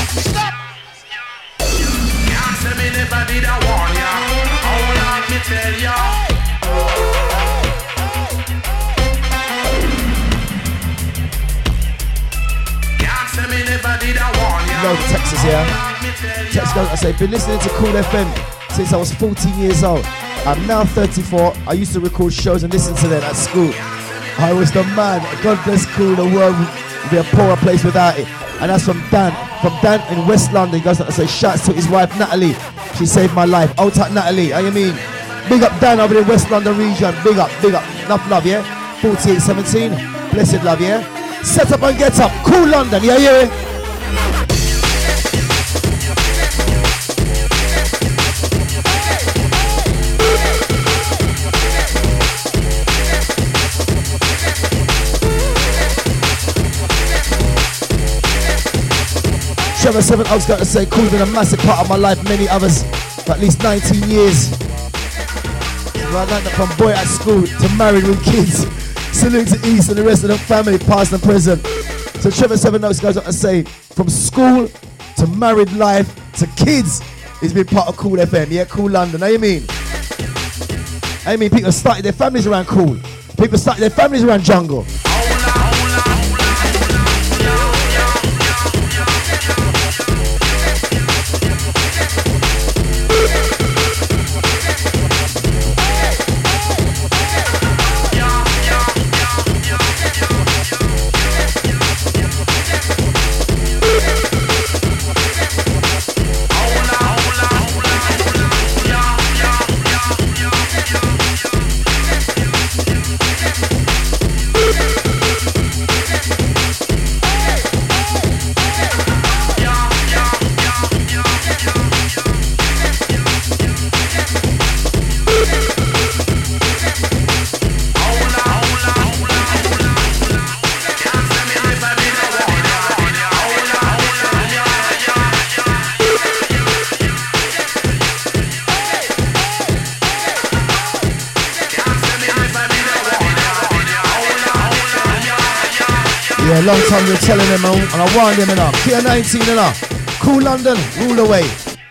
Yo, Texas here. Text goes, I say, been listening to Cool FM since I was 14 years old. I'm now 34. I used to record shows and listen to them at school. I was the man. God bless Cool. The world would be a poorer place without it. And that's from Dan. From Dan in West London. He goes on to say, shouts to his wife Natalie. She saved my life. Old type Natalie. How you mean? Big up Dan over in West London region. Big up, big up. Enough love, yeah? 4817. Blessed love, yeah? Set up and get up. Cool London, yeah, yeah. Trevor 7 Oaks got to say, Cool's been a massive part of my life, many others, for at least 19 years. Right now, from boy at school to married with kids. Salute to East and the rest of the family, past and present. So Trevor 7 Oaks goes on to say, from school to married life to kids, he's been part of Cool FM, yeah, Cool London, how you mean? I mean, people started their families around Cool. People started their families around Jungle. Yeah, long time we're telling them, and I warned them enough. Tier 19 enough. Cool London, rule away.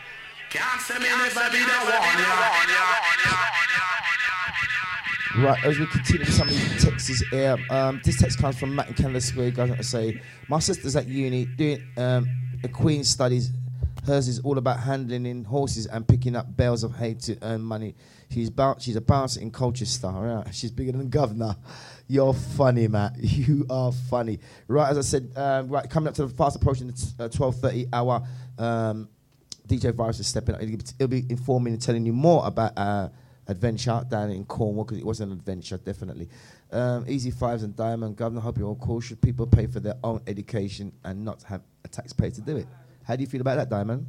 Right, as we continue with some of these texts here, this text comes from Matt in Canada Square. Goes on to say, my sister's at uni doing a Queen studies. Hers is all about handling in horses and picking up bales of hay to earn money. She's a bouncer in Colchester. Right? She's bigger than Governor. You're funny, Matt. You are funny. Right, as I said, right, coming up to the fast approaching the 12:30 hour, DJ Virus is stepping up. He'll be informing and telling you more about adventure down in Cornwall, because it was an adventure, definitely. Easy Fives and Diamond. Governor, hope you're all cool. Should people pay for their own education and not have a taxpayer to do it? How do you feel about that, Diamond?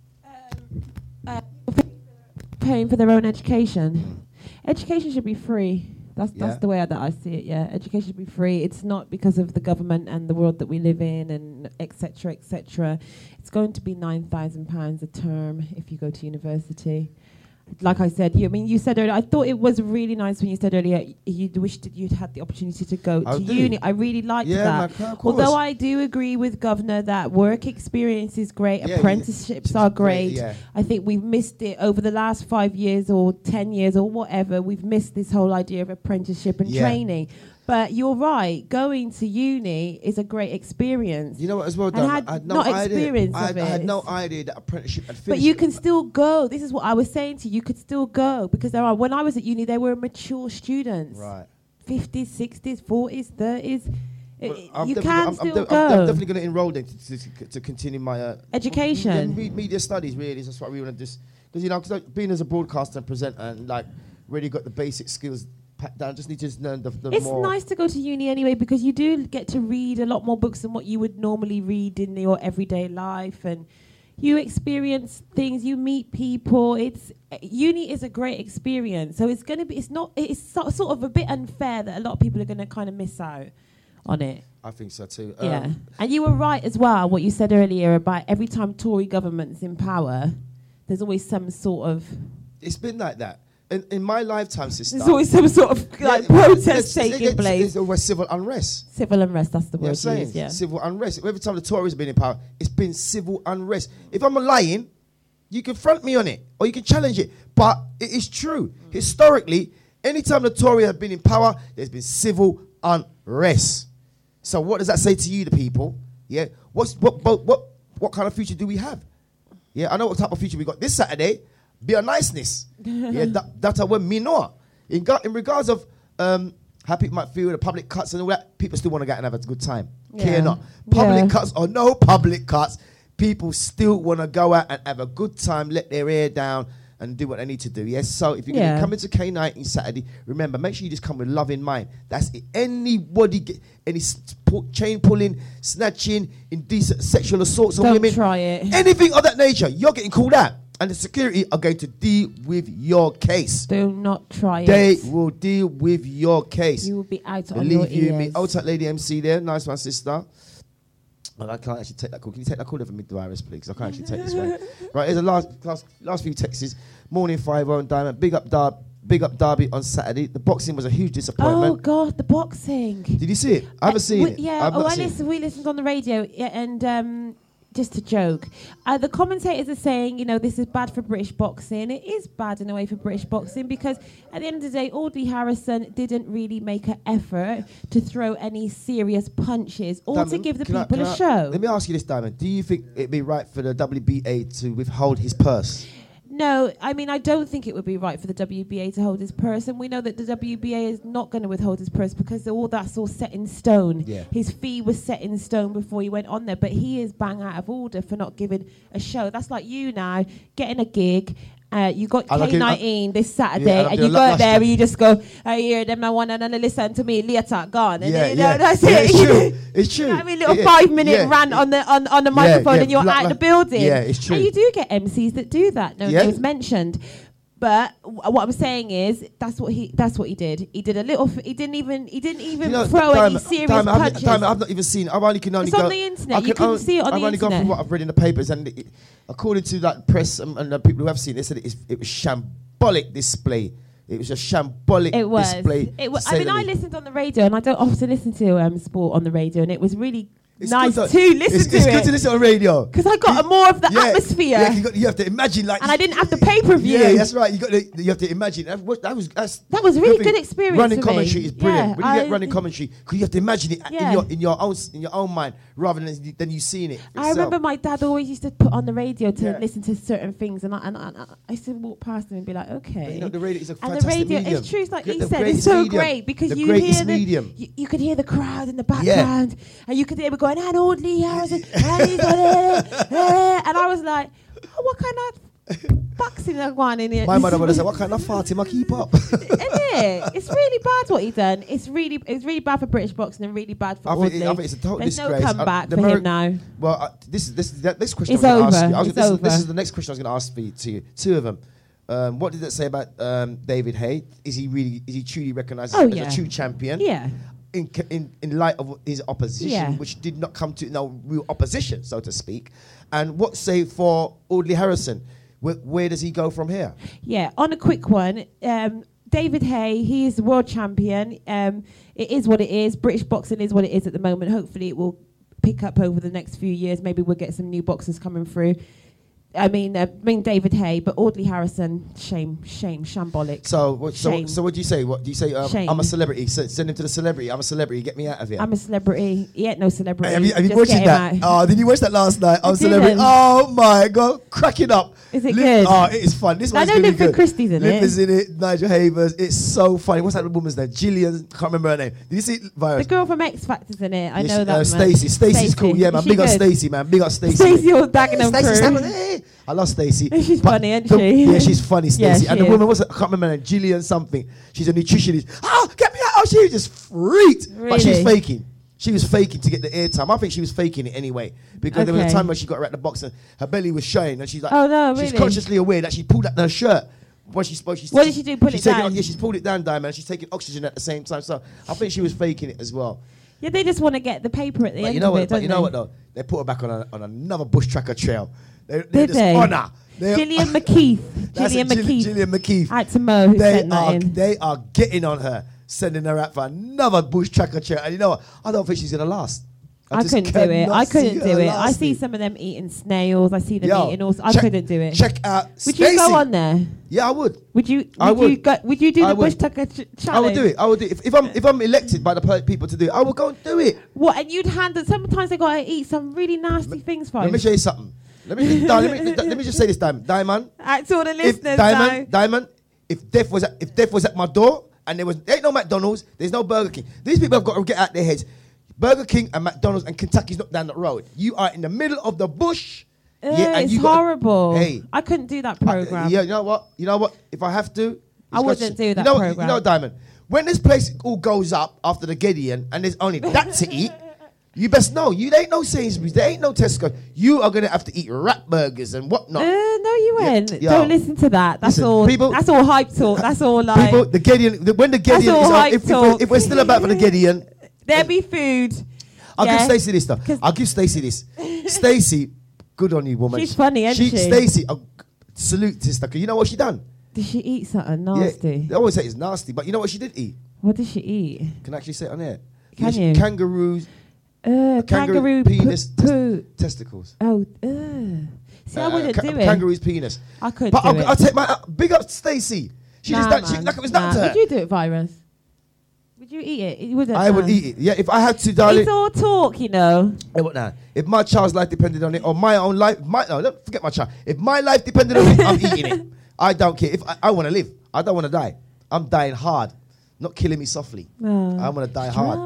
Paying for their own education. Education should be free. That's the way that I see it. Yeah, education should be free. It's not because of the government and the world that we live in, and etc. etc. It's going to be £9,000 a term if you go to university. Like I said, you said earlier, I thought it was really nice when you said earlier you wished that you'd had the opportunity to go to uni. I really liked that. Although I do agree with Governor that work experience is great, apprenticeships are great. I think we've missed it over the last 5 years or 10 years or whatever. We've missed this whole idea of apprenticeship and training. But you're right, going to uni is a great experience. You know what, as well, I had no idea. I had no idea that apprenticeship had finished. But you can still go. This is what I was saying to you. You could still go, because when I was at uni, they were mature students. Right. 50s, 60s, 40s, 30s. I'm definitely going to enroll them to continue my education. Media studies, really. That's what we want to do. Because, being as a broadcaster and presenter and, really got the basic skills down, just need to learn the it's more. It's nice to go to uni anyway, because you do get to read a lot more books than what you would normally read in your everyday life, and you experience things, you meet people. Uni is a great experience, so it's sort of a bit unfair that a lot of people are going to kind of miss out on it. I think so too. Yeah, and you were right as well, what you said earlier about every time Tory government's in power, there's always some sort of... It's been like that. In my lifetime, sister, there's always some sort of protest taking place. It's always civil unrest. Civil unrest, that's the word. Yeah. Civil unrest. Every time the Tories have been in power, it's been civil unrest. If I'm lying, you can front me on it or you can challenge it. But it is true. Historically, anytime the Tories have been in power, there's been civil unrest. So what does that say to you, the people? Yeah. What kind of future do we have? Yeah, I know what type of future we got this Saturday. Be a niceness. Yeah, that's what me know. In regards of how people might feel the public cuts and all that, people still want to get and have a good time. Care not. Public cuts or no public cuts, people still want to go out and have a good time, let their hair down and do what they need to do. Yes. So if you're going to come into K19 Saturday, remember, make sure you just come with love in mind. That's it. Anybody get any chain pulling, snatching, indecent sexual assaults on women. Don't try it. Anything of that nature, you're getting called out. And the security are going to deal with your case. Do not try They will deal with your case. You will be out on your ears. Believe you me. Old tight lady MC there. Nice one, sister. Oh, I can't actually take that call. Can you take that call over mid-virus, please? I can't actually take this one. Right, here's the last few texts. Morning 5 on Diamond. Big up Derby on Saturday. The boxing was a huge disappointment. Oh, God, the boxing. Did you see it? I haven't seen it. Yeah, we listened on the radio, and... just a joke. The commentators are saying, this is bad for British boxing. It is bad in a way for British boxing, because at the end of the day, Audley Harrison didn't really make an effort to throw any serious punches or to give the people a show. Let me ask you this, Diamond. Do you think it'd be right for the WBA to withhold his purse? No, I don't think it would be right for the WBA to hold his purse, and we know that the WBA is not going to withhold his purse because that's all set in stone. Yeah. His fee was set in stone before he went on there, but he is bang out of order for not giving a show. That's like you now getting a gig. You got K19 this Saturday, and you go there and you just go, I hear them, I want to listen to me later, gone. And that's it. It's true. It's true. You know what I mean? Little 5-minute rant on the microphone, and you're out the building. Yeah, it's true. And you do get MCs that do that. No names mentioned. But what I'm saying is that's what he did. He did a little. He didn't even throw any serious punches. I've not even seen. It's on the internet. You can see it on the internet. I've only gone from what I've read in the papers, and according to that press and the people who have seen it, they said it was shambolic display It was a shambolic display. It was. I mean, I listened on the radio, and I don't often listen to sport on the radio, and it was really nice to listen to it. It's good to listen on radio because I got more of the atmosphere. Yeah, you have to imagine and I didn't have to pay-per-view. Yeah, that's right. You have to imagine that was really good experience. Running for commentary me. is brilliant. When you get running commentary, because you have to imagine it in your own mind rather than you seeing it. I remember my dad always used to put on the radio to listen to certain things, and I used to walk past him and be like, okay. But the radio is a and fantastic the radio, medium. it's true, like he said, it's so great because you hear you could hear the crowd in the background, and you could hear them going, and Audley Harrison, and I was like, what kind of boxing are going in here? My mother would have said, what kind of farting I keep up? Isn't it? It's really bad what he done. It's really bad for British boxing and really bad for Audley. I think it's a total There's disgrace. no comeback for him now. Well, this question it's I was going to over. ask you. This is the next question I was going to ask for you, to you. Two of them. What did it say about David Haye? Is he truly recognised as a true champion? Yeah. In light of his opposition, which did not come to no real opposition, so to speak. And what say for Audley Harrison? Where does he go from here? Yeah, on a quick one, David Haye, he is the world champion. It is what it is. British boxing is what it is at the moment. Hopefully it will pick up over the next few years. Maybe we'll get some new boxers coming through. I mean David Haye, but Audley Harrison, shame, shambolic. So what do you say? What do you say? I'm a celebrity. Send him to the celebrity. I'm a celebrity. Get me out of here. I'm a celebrity. He ain't no celebrity. Have you watched that? Oh, did you watch that last night? I'm a celebrity. Oh my God, cracking up. Is it good? Oh, it is fun. This one's really good. Linford Christie's in it. Linford's in it. Nigel Havers. It's so funny. What's that woman's name? Gillian. Can't remember her name. Did you see Virus? The girl from X Factor's in it. I know that. Stacey. Stacey's cool. Yeah, man. Big up Stacey, man. Big up Stacey. Stacey all Dagenham crew. I love Stacey. She's funny, isn't she? Yeah, she's funny, Stacey. And the woman, I can't remember her name, Gillian something. She's a nutritionist. Oh, get me out. Oh, she was just freaked. Really? But she's faking. She was faking to get the airtime. I think she was faking it anyway. Because there was a time when she got her at the box and her belly was showing. And she's like, oh, no, she's really? consciously aware that she pulled up her shirt. What did she do? Pull it down? She's pulled it down, Diamond. And she's taking oxygen at the same time. So I think she was faking it as well. Yeah, they just want to get the paper at the end of it, But you know what, though? They put her back on another bush tracker trail. They just honour. Gillian McKeith. Gillian McKeith. Out to Mo, who sent that in. They are getting on her, sending her out for another bush tracker chair. And you know what? I don't think she's going to last. I couldn't do it. I see some of them eating snails. I see them eating all. I couldn't do it. Check out Would you go on there? Yeah, I would. Would you do the bush tucker challenge? I would do it. If I'm elected by the people to do it, I will go and do it. What? And you'd handle. Sometimes they got to eat some really nasty things for you. Let me show you something. Let me just say this, Diamond. To all the listeners, Diamond. If death was at my door and there ain't no McDonald's, there's no Burger King. These people have got to get out their heads. Burger King and McDonald's and Kentucky's not down the road. You are in the middle of the bush. And it's horrible. I couldn't do that program. You know what? If I have to, I wouldn't do that program. You know, Diamond. When this place all goes up after the Gideon and there's only that to eat. You best know, there ain't no Sainsbury's, there ain't no Tesco. You are going to have to eat rat burgers and whatnot. No, you ain't. Don't listen to that. That's all. That's all hype talk. That's all like. People, the Gideon. When the Gideon is on, if we're still about for the Gideon, there be food. I'll give Stacey this stuff. I'll give Stacey this. Stacey, good on you, woman. She's funny, isn't she? Stacey, salute to sister. You know what she done? Did she eat something nasty? Yeah, they always say it's nasty, but you know what she did eat? What did she eat? Can I actually say it on air? Can you? Kangaroos. Kangaroo penis testicles. Oh, see, I wouldn't do it. Kangaroo's penis. I couldn't do it. But I'll take my big up Stacey. She just like it was nothing to her. Would you do it, Virus? Would you eat it? You wouldn't. I would eat it. Yeah, if I had to, darling. It's all talk, you know. What now? If my child's life depended on it, or my own life, don't forget my child. If my life depended on it, I'm eating it. I don't care. If I want to live, I don't want to die. I'm dying hard, not killing me softly. I want to die hard.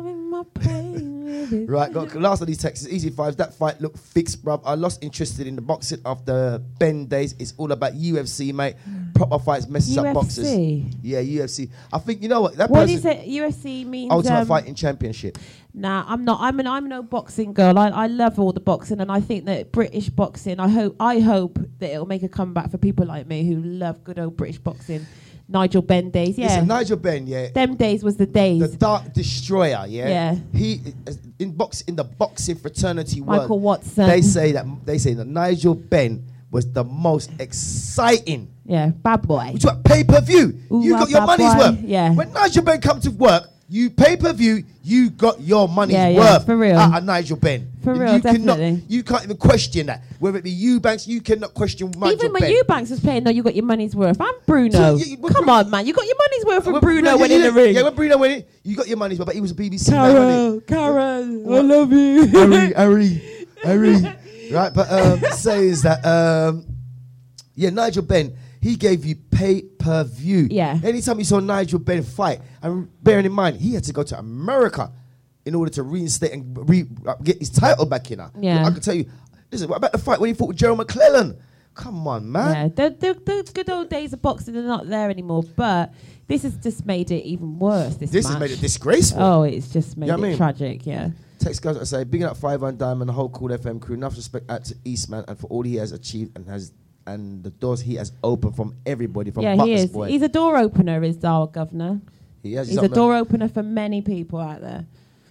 Right, got last of these texts. Easy fives. That fight looked fixed, bruv. I lost interest in the boxing after Ben days. It's all about UFC, mate. Proper fights messes up boxers. Yeah, UFC. I think you know what that. What is it? UFC means Ultimate Fighting Championship. Nah, I'm not. I'm no boxing girl. I love all the boxing, and I think that British boxing. I hope that it'll make a comeback for people like me who love good old British boxing. Nigel Benn days, yeah. Listen, Nigel Benn, yeah. Them days was the days. The Dark Destroyer, yeah. Yeah. He in the boxing fraternity Michael world, Watson. They say that Nigel Benn was the most exciting. Yeah, bad boy. Which was pay-per-view. Ooh, You got your bad money's boy. worth. Yeah. When Nigel Benn come to work, you pay-per-view, you got your money's Yeah, yeah, worth for real. out of Nigel Benn. For And real, you cannot- definitely. you can't even question that. Whether it be Eubanks, you cannot question Nigel Even when Benn. Eubanks was playing, no, you got your money's worth. I'm Bruno. So, yeah, but Come Bruno- on, man. You got your money's worth when When Bruno went in the ring. Yeah, when Bruno went in, you got your money's worth, but he was a BBC man, wasn't Karen, I love you. he? Harry. Right, but says that, yeah, Nigel Benn, he gave you pay-per-view. Yeah. Anytime you saw Nigel Benn fight, and bearing in mind, he had to go to America in order to reinstate and get his title back in. Yeah. I can tell you, listen, what about the fight when he fought with Gerald McClellan? Come on, man. Yeah, the good old days of boxing are not there anymore, but this has just made it even worse. This This has match. made it disgraceful. Oh, it's just made You know what I it mean? tragic, yeah. Text goes to say, bigging up 5 Diamond, the whole Cool FM crew. Enough respect out to Eastman and for all he has achieved and the doors he has opened from everybody, from Yeah, he Butters is. Boy. He's a door opener, is our governor. He has. He's a door opener for many people out there.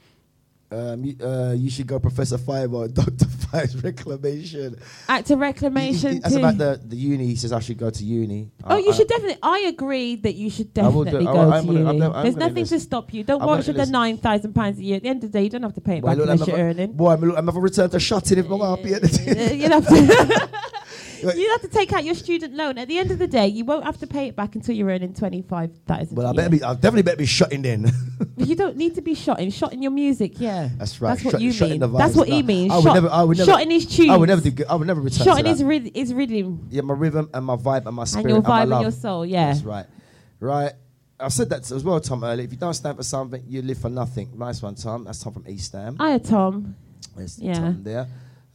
You should go Professor Five or Dr. Five's reclamation. Actor reclamation That's too. about the uni. He says I should go to uni. Oh, you should definitely. I agree that you should I will do- definitely I- go I'm to gonna- uni. I'm There's gonna nothing to listen. stop you. Don't I'm watch gonna with the listen. £9,000 a year. At the end of the day, you don't have to pay it Boy, back look, unless you're earning. Boy, I'm gonna return to shutting if I'm happy at the You'd have to. You have to take out your student loan. At the end of the day, you won't have to pay it back until you're earning 25,000. Well, I definitely better be shutting then. You don't need to be shotting. Shotting your music, yeah. That's right. That's what Shot- you shotting mean. the vibes. That's what No, he means. I would never. Shotting his tunes. I would never return Shotting to his, that. his rhythm. Yeah, my rhythm and my vibe and my spirit And your my vibe love. and your soul, yeah. That's right. Right. I said that as well, Tom, earlier. If you don't stand for something, you live for nothing. Nice one, Tom. That's Tom from East Ham. Hiya, Tom. There's Yeah. Tom there.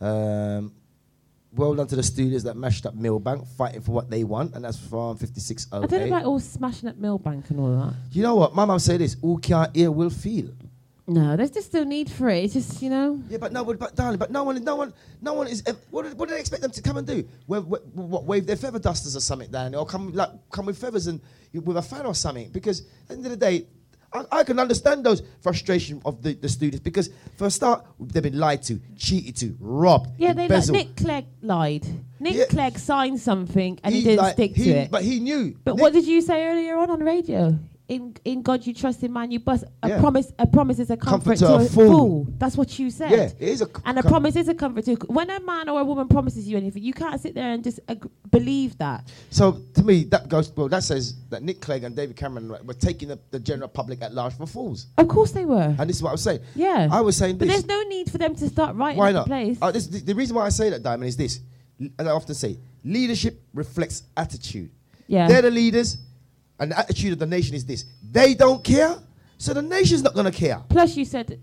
Well done to the studios that mashed up Millbank, fighting for what they want, and that's from 5608. I don't know about all smashing up Millbank and all that. You know what? My mum said this: "Who can't hear will feel." No, there's just no need for it. It's just, Yeah, but darling, no one is. What do they expect them to come and do? Wave their feather dusters or something down, or come with feathers and with a fan or something? Because at the end of the day, I can understand those frustration of the students because for a start, they've been lied to, cheated to, robbed. yeah, they like embezzled. Nick Clegg lied. Nick Yeah. Clegg signed something and he didn't stick to it. But he knew. But what did you say earlier on the radio? In God you trust, in man you bust. Yeah. A promise is a comfort to to a a fool. fool. That's what you said. Yeah, it is a And a promise is a comfort to. When a man or a woman promises you anything, you can't sit there and just believe that. So to me, that says that Nick Clegg and David Cameron were taking the general public at large for fools. Of course they were. And this is what I was saying. Yeah. I was saying But this. there's no need for them to start writing Why up not? the place. The reason why I say that, Diamond, is this. As I often say, leadership reflects attitude. Yeah. They're the leaders, and the attitude of the nation is this. They don't care, so the nation's not going to care. Plus, you said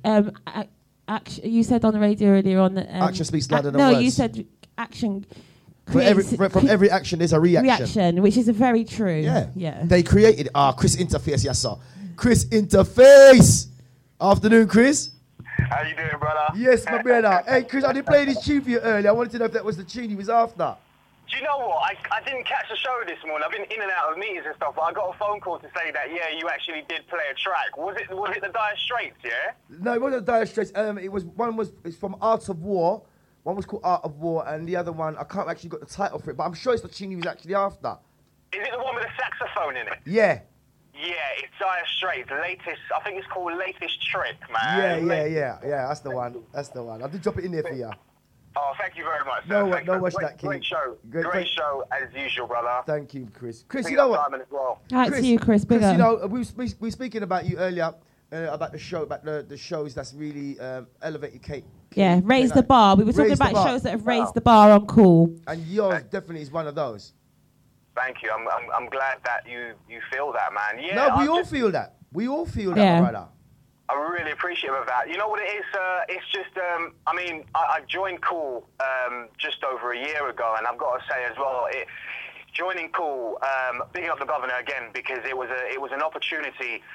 you said on the radio earlier on that Action speaks louder than no, words. you said action. From every action, there's a reaction. Which is very true. Yeah. They created Chris Interface, yes, sir. Chris Interface. Afternoon, Chris. How you doing, brother? Yes, my brother. Hey, Chris, I didn't play this tune for you earlier. I wanted to know if that was the tune he was after. Do you know what? I didn't catch the show this morning. I've been in and out of meetings and stuff, but I got a phone call to say that, yeah, you actually did play a track. Was it the Dire Straits, yeah? No, it wasn't Dire Straits. It's from Art of War. One was called Art of War, and the other one, I can't actually got the title for it, but I'm sure it's the tune he was actually after. Is it the one with the saxophone in it? Yeah. Yeah, it's Dire Straits' latest, I think it's called Latest Trick, man. Yeah, that's the one. I did drop it in there for you. Oh, thank you very much. No, Thank no you. rush that, King. Great show. Great Great show, as usual, brother. Thank you, Chris. Chris, Big you know up what? Simon as well. Right to you, Chris. Big Chris, up. you know, we were speaking about you earlier, about the show, about the shows that's really elevated Kate. Yeah, raise the bar. We were talking Raise the about bar. shows that have raised the bar on Cool. And yours definitely is one of those. Thank you. I'm glad that you feel that, man. Yeah. No, we all feel that. We all feel that, Yeah. my brother. I'm really appreciative of that. You know what it is? It's just, I joined Cool just over a year ago, and I've got to say as well, joining Cool, bigging up the governor again, because it was an opportunity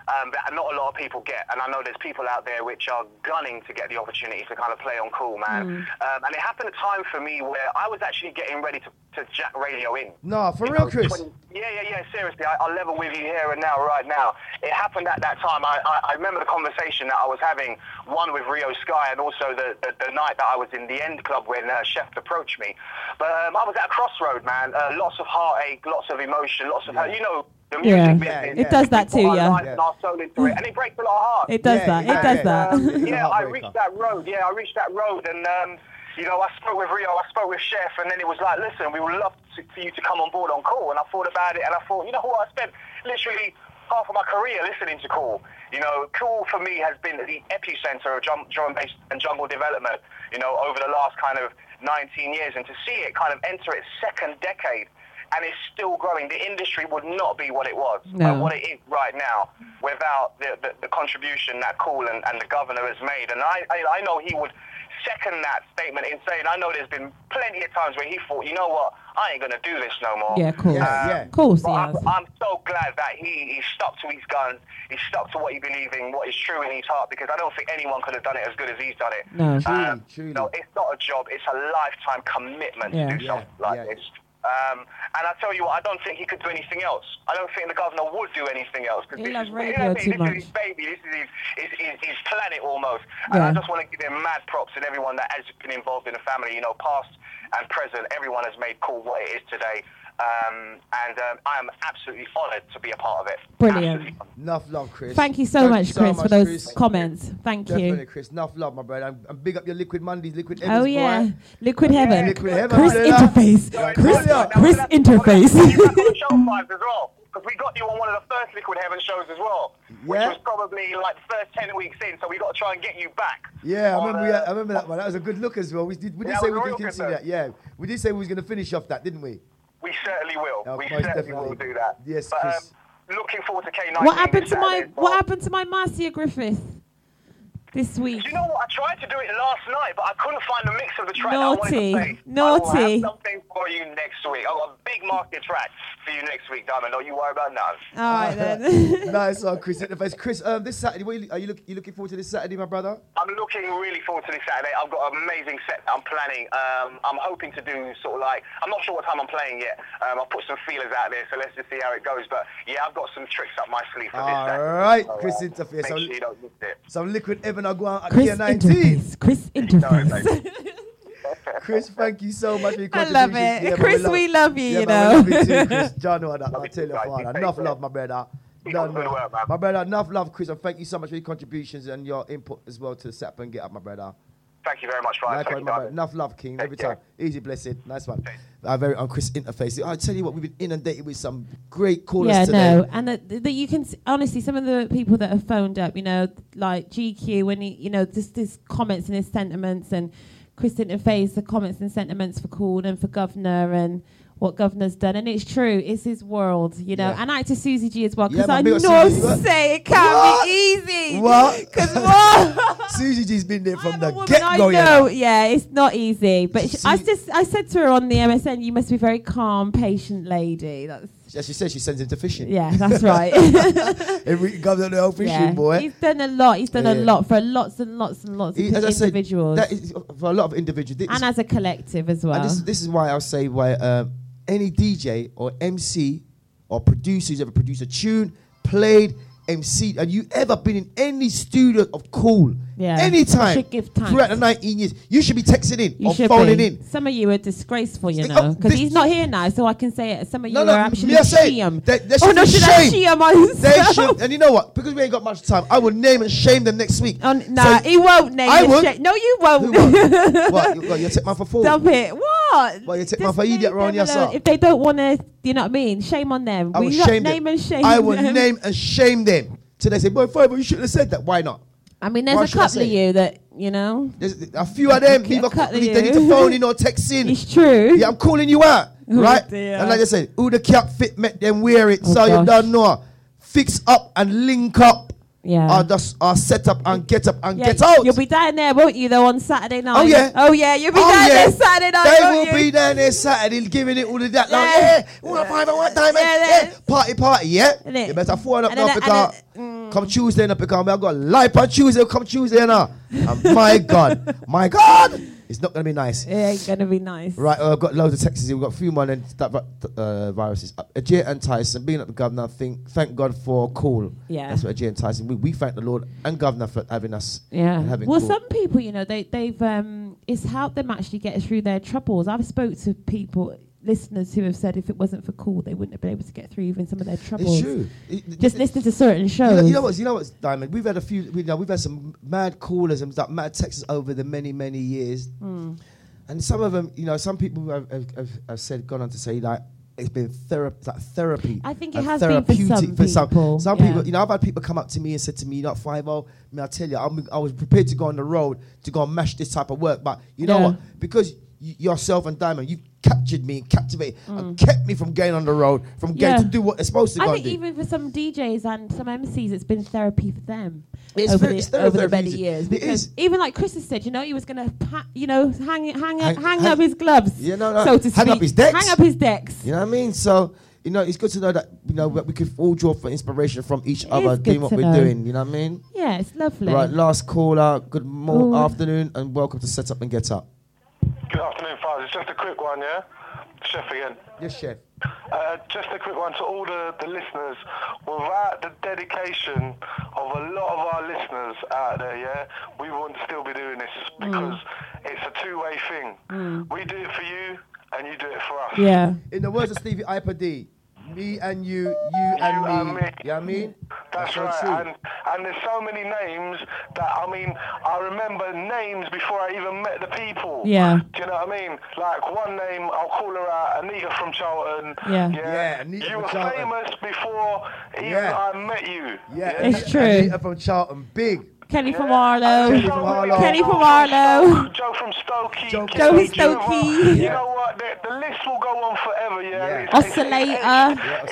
that not a lot of people get. And I know there's people out there which are gunning to get the opportunity to kind of play on Cool, man. And it happened a time for me where I was actually getting ready to jack radio in. No, for real, Chris? Yeah, seriously. I'll level with you here and now, right now. It happened at that time. I remember the conversation that I was having, one with Rio Sky, and also the night that I was in the End Club when Chef approached me. But I was at a crossroad, man. Lots of heartache, lots of emotion, lots of, you know, the music business. It does that too, and our soul into it, and it breaks a lot of hearts. It does that. It does that. I reached that road. I reached that road, and you know, I spoke with Rio, I spoke with Chef, and then it was like, listen, we would love for you to come on board on Cool. And I thought about it, and I thought, you know what? I spent literally half of my career listening to Cool. You know, Cool for me has been the epicenter of drum and bass and jungle development, you know, over the last kind of 19 years, and to see it kind of enter its second decade. And it's still growing. The industry would not be what it was, what it is right now, without the contribution that Cool and the governor has made. And I know he would second that statement in saying, I know there's been plenty of times where he thought, you know what, I ain't going to do this no more. Yeah, cool. Of course he has. I'm so glad that he stuck to his guns, he stuck to what he believes in, what is true in his heart, because I don't think anyone could have done it as good as he's done it. No, truly. No, it's not a job, it's a lifetime commitment to do something like this. And I tell you what, I don't think he could do anything else. I don't think the governor would do anything else. He loves radio too much. This is his baby. This is his planet almost. And I just want to give him mad props and everyone that has been involved in the family, you know, past and present. Everyone has made Cool what it is today. And I am absolutely honoured to be a part of it. Brilliant. Enough love, Chris. Thank you so much, Chris, for those comments. Thank you. Definitely, Chris. Enough love, my brother. And big up your Liquid Mondays, Liquid Evans. Oh, yeah. Boy. Liquid Heaven. Liquid Heaven. Chris Interface. Chris Interface. You got on show 5 as well. Because we got you on one of the first Liquid Heaven shows as well, which was probably like the first 10 weeks in, so we got to try and get you back. Yeah, I remember that one. That was a good look as well. We did say we could continue that. Yeah, we did say we was going to finish off that, didn't we? We certainly will. Oh, we certainly will do that. Yes, but, Chris. Looking forward to K19. What happened to my Marcia Griffith this week? Do you know what? I tried to do it last night, but I couldn't find the mix of the track Naughty. I wanted to play. Naughty. I will have something for you next week. I've got a big market track for you next week, Diamond. Don't you worry about that. All right, then. Nice one, Chris Interface. Chris, this Saturday, are you looking forward to this Saturday, my brother? I'm looking really forward to this Saturday. I've got an amazing set that I'm planning. I'm hoping to do sort of like, I'm not sure what time I'm playing yet. I'll put some feelers out there, so let's just see how it goes. But yeah, I've got some tricks up my sleeve for this Saturday. All right, so, Chris Interface. Make sure you don't miss it. Some Liquid Evan are going at Chris K19. Interface. Chris Interface. Chris, thank you so much for your I contributions. love it. Yeah, Chris, we love you, yeah, you man, know. we love you too, Chris. John, know that. I'll tell you, guys. Father. Enough love, my brother. Good work, man. My brother, enough love, Chris, and thank you so much for your contributions and your input as well to Sap and Get Up, my brother. Thank you very much, Ryan. Likewise, my brother. Enough love, King. Every time. Easy, blessed. Nice one. On Chris Interface. I tell you what, we've been inundated with some great callers today. Yeah, no, and that you can honestly, some of the people that have phoned up, you know, like GQ, when he, you know, just his comments and his sentiments, and Chris Interface, the comments and sentiments for Cool and for Governor and what Governor's done, and it's true, it's his world, you know. And out to Susie G as well, because I know say it can't be easy. What? Because what? Susie G's been there from the woman, get-go. I know, yeah, it's not easy. But I said to her on the MSN, you must be a very calm, patient lady. That's. As she said, she sends him to fishing. Yeah, that's right. Every Governor the old fishing, boy. He's done a lot. He's done a lot for lots and lots and lots of individuals. That is for a lot of individuals. And as a collective as well. And this is why I'll say any DJ or MC or producer who's ever produced a tune, played, MC, and you ever been in any studio of Cool, anytime throughout the 19 years, you should be texting in or phoning in. Some of you are disgraceful, you know, because he's not here now, so I can say it. Some of you are actually shame. Should I shame myself? They should, and you know what? Because we ain't got much time, I will name and shame them next week. Nah, he won't name and shame. No, you won't. What? You take man for fool? Stop it. What? Well, you take man for idiot around yourself. If they don't want to, you know what I mean? Shame on them. I will shame them. I will name and shame them. So they say, boy, Fiber, you shouldn't have said that. Why not? I mean, there's a couple of you that, you know. There's a few of them. They need to phone in or text in. It's true. Yeah, I'm calling you out. Right? Dear. And like I said, who the cap fit, make them wear it. So you don't know. Fix up and link up. Yeah. Our set up and get up and get out. You'll be down there, won't you, though, on Saturday night? Oh, yeah. Oh, yeah. You'll be down there Saturday night, They will be down there Saturday giving it all of that. Like, 1 5 1 time. Party, yeah? You better phone up now because Come Tuesday, and because I've got live on Tuesday. Come Tuesday, now. And my God, it's not gonna be nice. It ain't gonna be nice. Right, I've got loads of texts here. We've got a few more and that viruses. Ajay and Tyson, being at the governor, thank God for Cool. Yeah. That's what Ajay and Tyson. We thank the Lord and governor for having us. Yeah. And having Well, Cool. some people, they've it's helped them actually get through their troubles. I've spoke to people, listeners who have said if it wasn't for Cool, they wouldn't have been able to get through even some of their troubles. It's true. Just listening to certain shows. You know what's Diamond? We've had we've had some mad callers and mad texts over the many years. And some of them, some people have said, gone on to say, like, it's been therapy. I think it has been for some people. Some people, I've had people come up to me and said to me, 5-0, I tell you, I was prepared to go on the road to go and mash this type of work. But you know what? Because yourself and Diamond, you've captured me and captivated and kept me from going on the road, from getting to do what they're supposed to go and do. I think even for some DJs and some MCs, it's been therapy for them it's over the many years. It is. Even like Chris has said, he was going to hang up his gloves, so to speak. Hang up his decks. Hang up his decks. You know what I mean? So, it's good to know that, we could all draw for inspiration from each other doing what we're doing. You know what I mean? Yeah, it's lovely. Right, last caller. Good afternoon and welcome to Set Up and Get Up. Good afternoon, Faz. It's just a quick one, yeah? Chef again. Yes, Chef. Just a quick one to all the listeners. Without the dedication of a lot of our listeners out there, yeah, we wouldn't still be doing this because it's a two-way thing. We do it for you and you do it for us. Yeah. In the words of Stevie Iper, me and you and me. You know what I mean? That's right. And there's so many names that, I remember names before I even met the people. Yeah. Do you know what I mean? Like one name, I'll call her out, Anita from Charlton. Yeah. Anita you were from Charlton. famous before even I met you. Yeah. It's true. Anita from Charlton, big. Kenny from Arlo. Kenny from Arlo. Joe from Stokey. Joe from Stokey. You know what? The list will go on forever, yeah. Oscillator.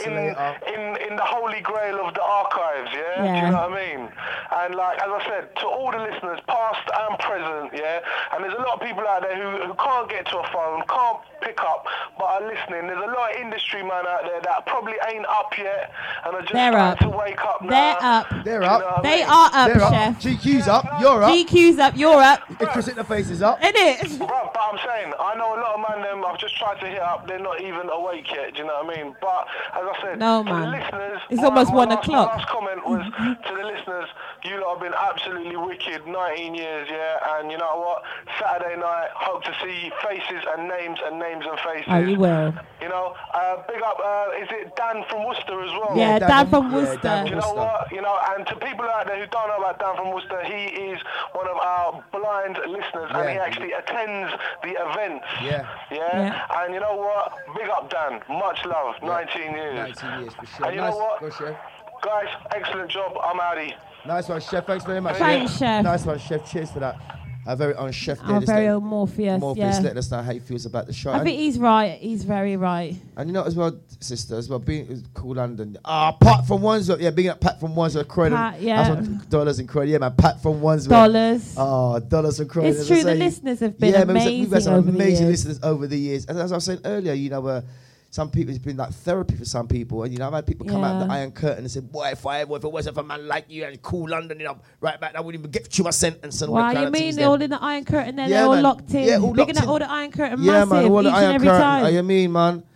In the holy grail of the archives, yeah? Do you know what I mean? And like, as I said, to all the listeners, past and present, yeah? And there's a lot of people out there who can't get to a phone, can't pick up, but are listening. There's a lot of industry man out there that probably ain't up yet and are just trying to wake up now. They're up. They are up, Chef. GQ's up, you're up. GQ's up, you're up. If Chris in the face is up. It is. But I'm saying, I know a lot of man, I've just tried to hit up, they're not even awake yet, do you know what I mean? But, as I said, no, to man. the listeners, it's almost 1 o'clock. My last comment was, to the listeners, you lot have been absolutely wicked, 19 years, yeah? And you know what? Saturday night, hope to see faces and names and faces. Oh, you will. You know, big up, is it Dan from Worcester as well? Yeah, Dan from Worcester. Do you know what? And to people out there who don't know about Dan from Worcester, he is one of our blind listeners and he actually attends the events. Yeah. And you know what? Big up Dan. Much love. 19 years. 19 years for sure. And you know what? Go, Chef. Guys, excellent job. I'm outie. Nice one, Chef. Thanks very much. Thanks, Chef. Nice one, Chef. Cheers for that. Our very own Chef. Our very own Morpheus. Letting us know how he feels about the show. I think he's right. He's very right. And you know as well, sister, as well, being Cool London. Pat from Wandsworth. Yeah, being at Pat from Wandsworth. Pat, yeah. That's what Dollars and Croydon. Yeah, man, Pat from Wandsworth. Dollars. Oh, Dollars and Croydon. It's true, the listeners have been amazing. We've had some over amazing the listeners over the years. And as I was saying earlier, some people, it's been like therapy for some people. And, I've had people come out of the Iron Curtain and say, boy, if it wasn't for a man like you and Cool London, right back, I wouldn't even get through my sentence. And why you mean they're all in the Iron Curtain then? They're all locked in. Yeah, all Big locked in. all the Iron Curtain massive, man, all the Iron Curtain. time. You mean,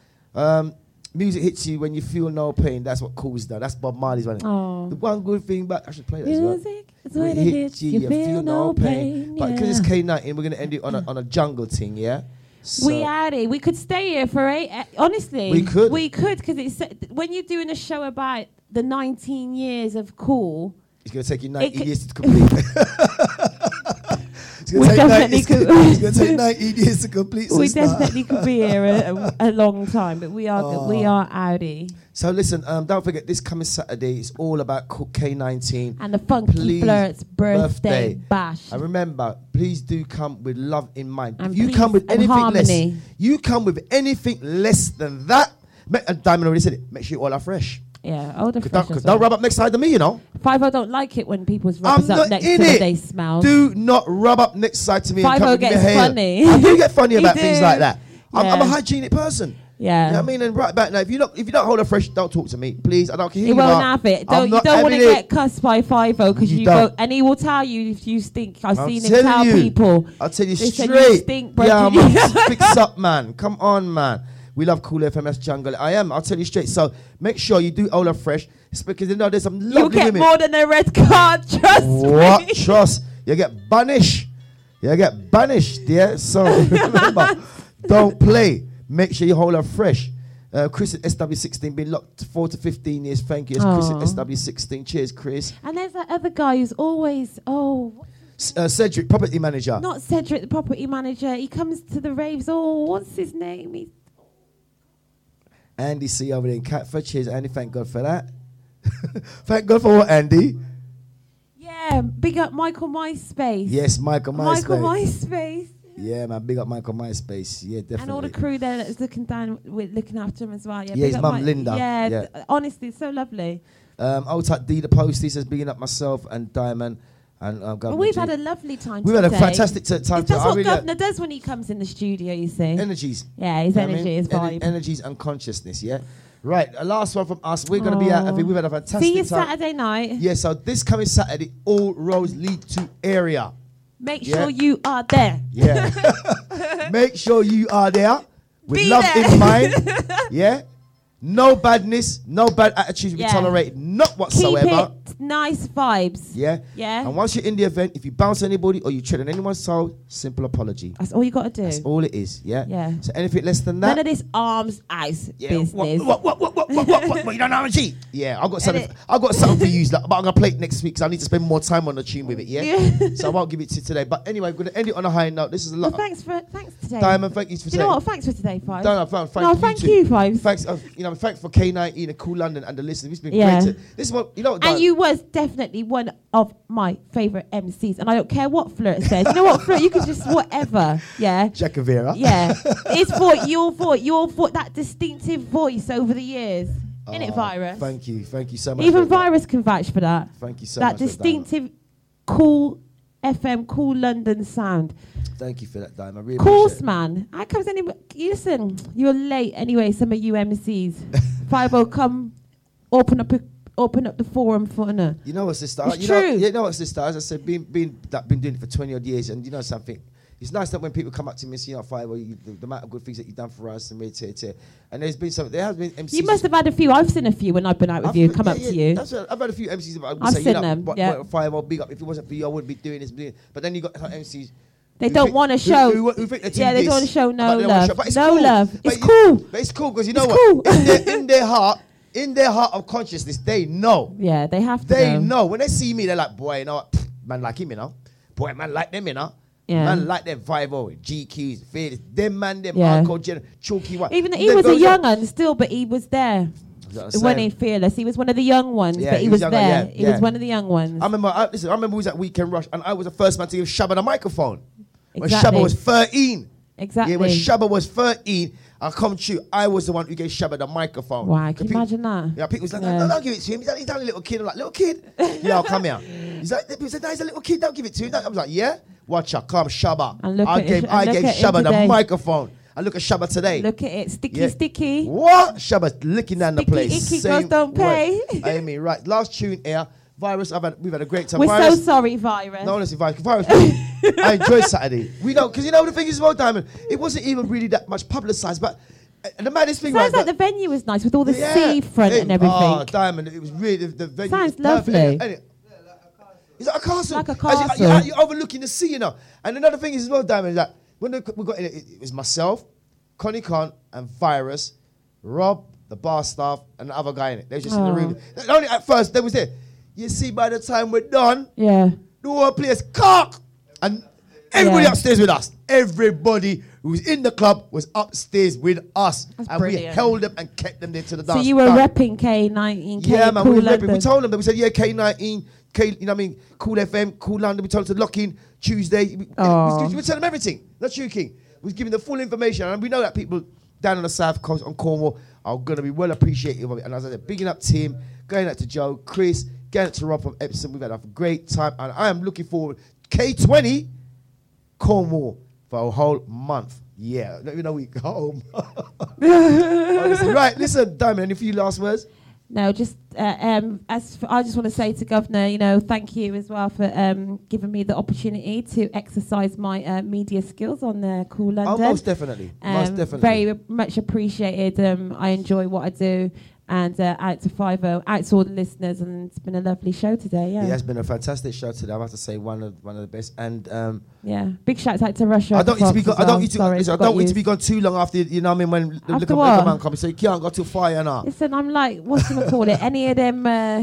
man? Music hits you when you feel no pain. That's what Cool's done. That's Bob Marley's one. Oh. The one good thing, but I should play that as well. Music is when it hits you, feel no pain. But because it's K19, we're going to end it on a jungle thing, yeah? So we had it. We could stay here for 8. Honestly, we could because it's when you're doing a show about the 19 years of Cool. It's going to take you 19 years to complete. It's going to take 19 years to complete. We definitely could be here a long time, but we are outie. So listen, don't forget this coming Saturday. It's all about K19 and the Funky Flirt's birthday bash. And remember, please do come with love in mind. And if you come with anything harmony. less, you come with anything less than that. Diamond already said it. Make sure you all are fresh. Yeah, all the fresh. Because don't rub up next side to me, 5-0 don't like it when people's rubbers up next to them. They smell. Do not rub up next side to me. 5-0 gets funny. I do get funny about things like that. I'm a hygienic person. Yeah. You know what I mean? And right back now, if you don't hold a fresh, don't talk to me, please. I don't care. He won't have it. You don't want to get cussed by Fivo because you go, and he will tell you if you stink. I've seen him tell people. I'll tell you straight. You stink, yeah, man. Fix up, man. Come on, man. We love Cool FMS Jungle. I'll tell you straight. So make sure you do Ola Fresh. It's because there's some lovely women. You'll get more than a red card. Trust me. What? Trust. You get banished. Yeah. So remember, don't play. Make sure you hold her fresh. Chris at SW16 been locked 4 to 15 years. Thank you. It's Chris at SW16. Cheers, Chris. And there's that other guy who's always Cedric, property manager. Not Cedric, the property manager. He comes to the raves. What's his name? Andy C over there in Catford. Cheers, Andy. Thank God for that. Thank God for what, Andy? Yeah, big up Michael MySpace. Yes, Michael MySpace. Yeah, man, big up Michael MySpace. Yeah, definitely. And all the crew there that's looking after him as well. Yeah, his mum Linda. Yeah, honestly, it's so lovely. Old type D the Postie says bigging up myself and Diamond. And we've had a lovely time. We've had a fantastic time. That's what Governor does when he comes in the studio. You see, energies. Yeah, his energy, his vibe, energies and consciousness. Yeah. Right, a last one from us. We're going to be out. I think we've had a fantastic time. See you Saturday night. Yeah, so this coming Saturday, all roads lead to area. Make sure you are there. Yeah. Make sure you are there with love in mind. Yeah. No badness, no bad attitudes we tolerate, not whatsoever. Keep it nice vibes. Yeah. Yeah. And once you're in the event, if you bounce anybody or you tread on anyone's toe, simple apology. That's all you got to do. That's all it is. Yeah. Yeah. So anything less than that. None of this arms ice business. What? You don't know G? Yeah, I've got something for you, but I'm gonna play it next week because I need to spend more time on the tune with it. Yeah. So I won't give it to you today. But anyway, we're gonna end it on a high note. This is a lot. Well, thanks today. Diamond, thank you for today. You know what? Thanks for today, Five. Thank you, Five. Thanks. Thanks for K19 and Cool London and the listeners. It's been great. This is what you know. And you was definitely one of my favourite MCs, and I don't care what Flirt says. You know what, Flirt? You can just whatever. Yeah. Jacavera. Yeah. It's for your voice, that distinctive voice over the years. Isn't it, Virus? Thank you so much. Even Virus can vouch for that. Thank you so much. That distinctive, cool FM, cool London sound. Thank you for that, Diamond. I really course, man. How comes anybody? Listen, you're late anyway. Some of you MCs. Five come, open up the forum for her. You know what, sister? It's true. You know what, sister? As I said, been doing it for 20 odd years, and you know something. It's nice that when people come up to me and say, Five, the amount of good things that you've done for us and and there has been MCs. You must have had a few. I've seen a few when I've been out with you. Come up to you. I've had a few MCs. I've seen them. Five, big up. If it wasn't for you, I wouldn't be doing this. But then you got MCs. They don't want to show. Who think they don't want to show no love. But it's no cool. love. It's cool. But it's cool because you know what? Cool. In their heart of consciousness, they know. Yeah, they have to. They know. When they see me, they're like, boy, you know what? Man like him, you know. Boy, man like them, you know. Yeah. Man like them Vivo, GQs, Faders, them hardcore, chalky one. Even he was a young one still, but he was there. When he Fearless, he was one of the young ones, but he was younger, there. He was one of the young ones. I remember we was at Weekend Rush, and I was the first man to give Shabba the microphone. When Shabba was 13. Exactly. Yeah, when Shabba was 13, I come true. I was the one who gave Shabba the microphone. Wow, can you imagine that? Yeah, people was like, no, don't give it to him. He's only a little kid. I'm like, little kid? Yeah, I'll come here. He's like, people said, no, he's a little kid. Don't give it to him. I was like, yeah? Watch out, come Shabba. I gave Shabba the microphone. And look at Shabba today. Look at it, sticky. What? Shabba's licking down the place. Icky girls don't pay. I mean, right. Last tune here. Virus, we've had a great time. We're so sorry, Virus. No, honestly, Virus. I enjoyed Saturday. We know, because you know the thing is, well, Diamond, it wasn't even really that much publicised, but the maddest thing sounds like the venue was nice with all the seafront and everything. Oh, Diamond, it was really the venue. Sounds lovely. It's like a castle. Like a castle. You're overlooking the sea, you know. And another thing is as well, Diamond, is that when we got in it was myself, Connie Khan, and Virus, Rob, the bar staff, and the other guy in it. They were just in the room. Only at first, they was there. You see, by the time we're done, the whole place cock. And everybody upstairs with us. Everybody who was in the club was upstairs with us. That's and brilliant. We held them and kept them there to the dance. So you were repping K19, Yeah, man, cool we London. We told them that we said, K19, you know what I mean, Cool FM, Cool London. We told them to lock in Tuesday. We told them everything. Not you, King. We was giving the full information. And we know that people down on the South Coast, on Cornwall, are going to be well appreciative of it. And as I said, bigging up Tim, going out to Joe, Chris, going out to Rob from Epsom. We've had a great time. And I am looking forward. K20, Cornwall, for a whole month. Yeah, not even a week. Home. Right, listen, Diamond, any few last words? No, just I just want to say to Governor, thank you as well for giving me the opportunity to exercise my media skills on Cool London. Oh, most definitely. Most definitely. Very much appreciated. I enjoy what I do. And out to 50, out to all the listeners, and it's been a lovely show today. Yeah, it has been a fantastic show today. I have to say one of the best. And big shout out to Russia. I don't need to be. I don't need to be gone too long after. You know what I mean? When the Liquor Man comes, so you can't go too far, you know. Listen, I'm like, what's you call it? Any of them,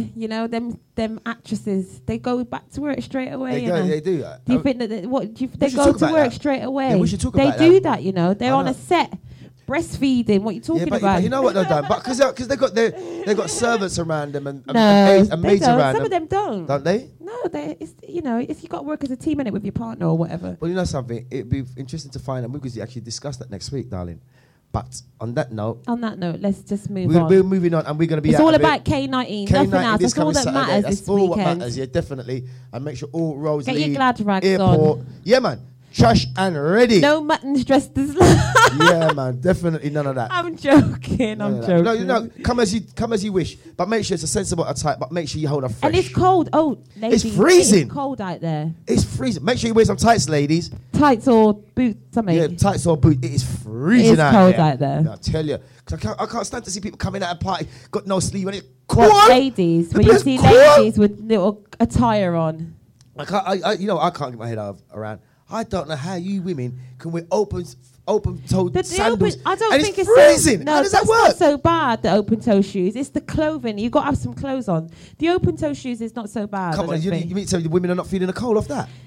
them actresses, they go back to work straight away. They do. Do you think that they go to work straight away? Yeah, we should talk about that. They do that, They're on a set. Breastfeeding, what are you talking about? But you know what they've done? But because they got servants around them and maids around them. Some of them don't they? No, it's you got to work as a team in it with your partner or whatever. Well, you know something, it'd be interesting to find out because we actually discuss that next week, darling. But on that note, let's just move on. We're moving on, and we're going to be. It's all about K19. Nothing else. That's all that matters this weekend. What matters, yeah, definitely. And make sure all roads lead. Get your glad rags airport. on. Yeah, man. Trash and ready. No muttons dressed as yeah, man, definitely none of that. I'm joking. No, come as you wish, but make sure it's a sensible attire. But make sure you hold a fresh. And it's cold. Oh, ladies, it's freezing. It's cold out there. It's freezing. Make sure you wear some tights, ladies. Tights or boots, something. Yeah, tights or boots. It is freezing out there. It's cold out there. No, I tell you, because I can't stand to see people coming out of a party got no sleeve and it's cold. Ladies, when you see ladies with little attire on. I can't get my head around. I don't know how you women can wear open-toed sandals. I don't think it's freezing. How does that work? Not so bad, the open-toe shoes. It's the clothing. You've got to have some clothes on. The open-toe shoes is not so bad. Come on, you mean to tell me the women are not feeling the cold off that?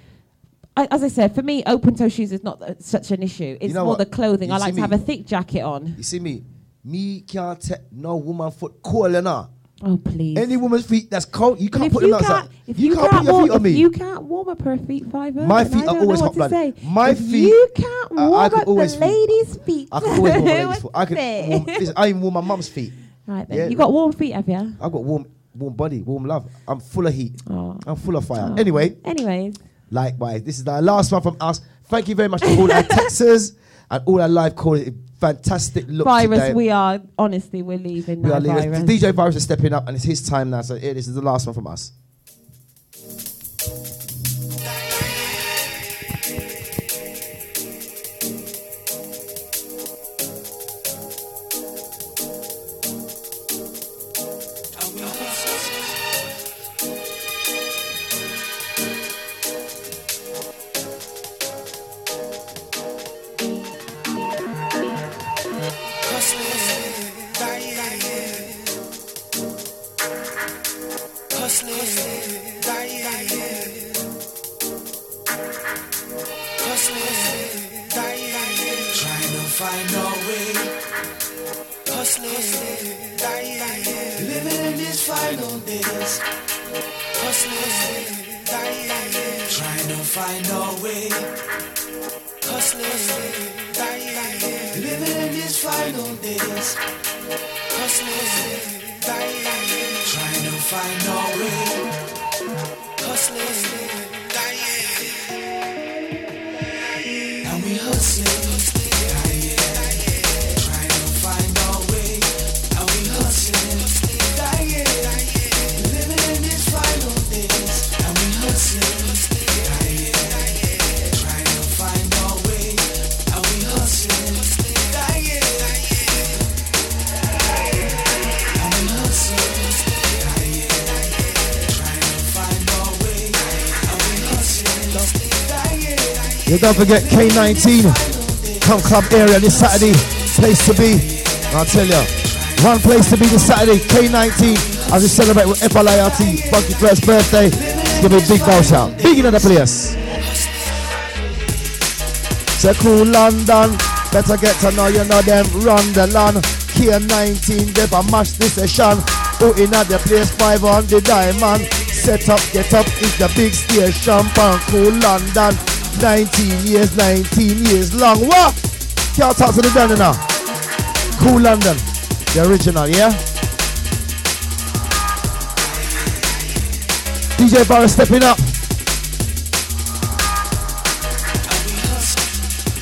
As I said, for me, open-toe shoes is not such an issue. It's more the clothing. I like to have a thick jacket on. You see me? Me can't take no woman foot cold enough. Oh, please. Any woman's feet that's cold, you can't put them outside. You can't put your feet on me. You can't warm up her feet, Fiver. My feet are always hot blood. My feet. You can't warm up the ladies' feet. I can always warm ladies' feet. I even warm my mum's feet. Right then. Yeah, you got warm feet, have you? I've got warm body, warm love. I'm full of heat. Oh. I'm full of fire. Oh. Anyways. Likewise. This is the last one from us. Thank you very much to all our texters and all our live callers. Fantastic look Virus, today. we're leaving now, Virus. The DJ Virus is stepping up and it's his time now. So this is the last one from us. Don't forget K19, Come Club area this Saturday, place to be. I'll tell you, one place to be this Saturday, K19, as we celebrate with FLIRT, Funky Flirt's birthday. It's gonna be a big bow shout. Big in the place. So Cool London, better get to know them, run the land. K19, they mash this session. Who in at the place, 5 on the diamond. Set up, get up, it's the big station, Cool London. 19 years long. What? Can't talk to the Danny now. Cool London, the original, yeah? DJ Barra stepping up.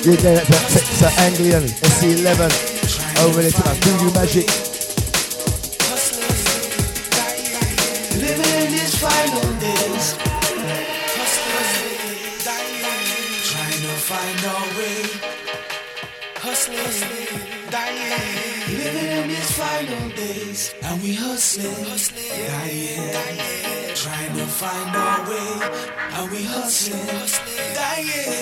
You're getting to Anglian, SC11. Over there to that Voodoo Magic. Living in these final days. Trying to find our way. Hustlers, dying. Living in these final days. And we hustling, dying. Trying to find our way. And we hustling, dying.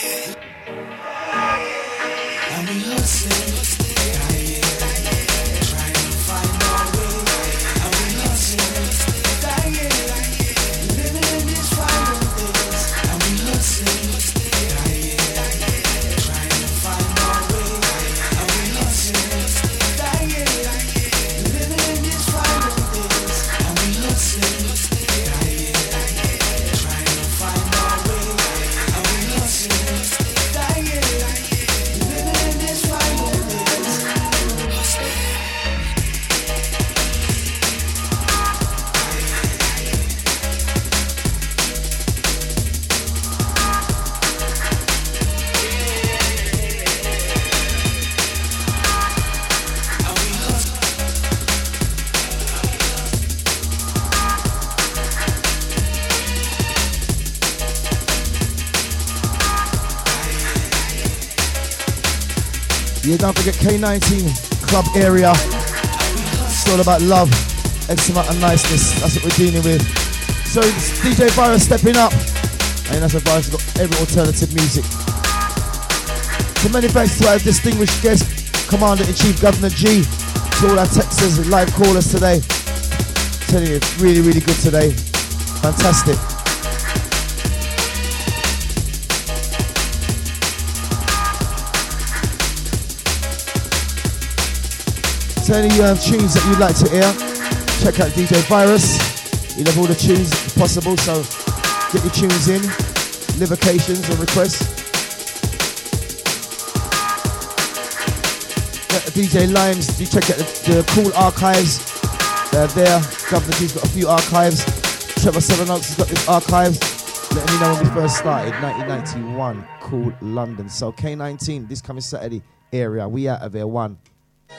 And we hustling, dying. Trying to find our way. And we hustling, dying. Living in these final days. And we hustling, dying. Trying to find our way. And we hustling, dying. Living in these final days. And we hustling, dying. Trying to find our way. And we hustling, dying. Living in these final days. Yeah, don't forget K19 club area. It's all about love, X amount of niceness. That's what we're dealing with. So it's DJ Virus stepping up. And that's a Virus has got every alternative music. So many thanks to our distinguished guest, Commander-in-Chief Governor G, to all our Texas live callers today. Telling you, it's really, really good today. Fantastic. So any tunes that you'd like to hear, check out DJ Virus. You'll have all the tunes possible, so get your tunes in, livocations or requests. DJ Limes, you check out the cool archives. They're there. Governor G's got a few archives. Trevor Seven Oaks has got his archives. Letting me know when we first started, 1991, Cool London. So K19, this coming Saturday area, we out of here, 1.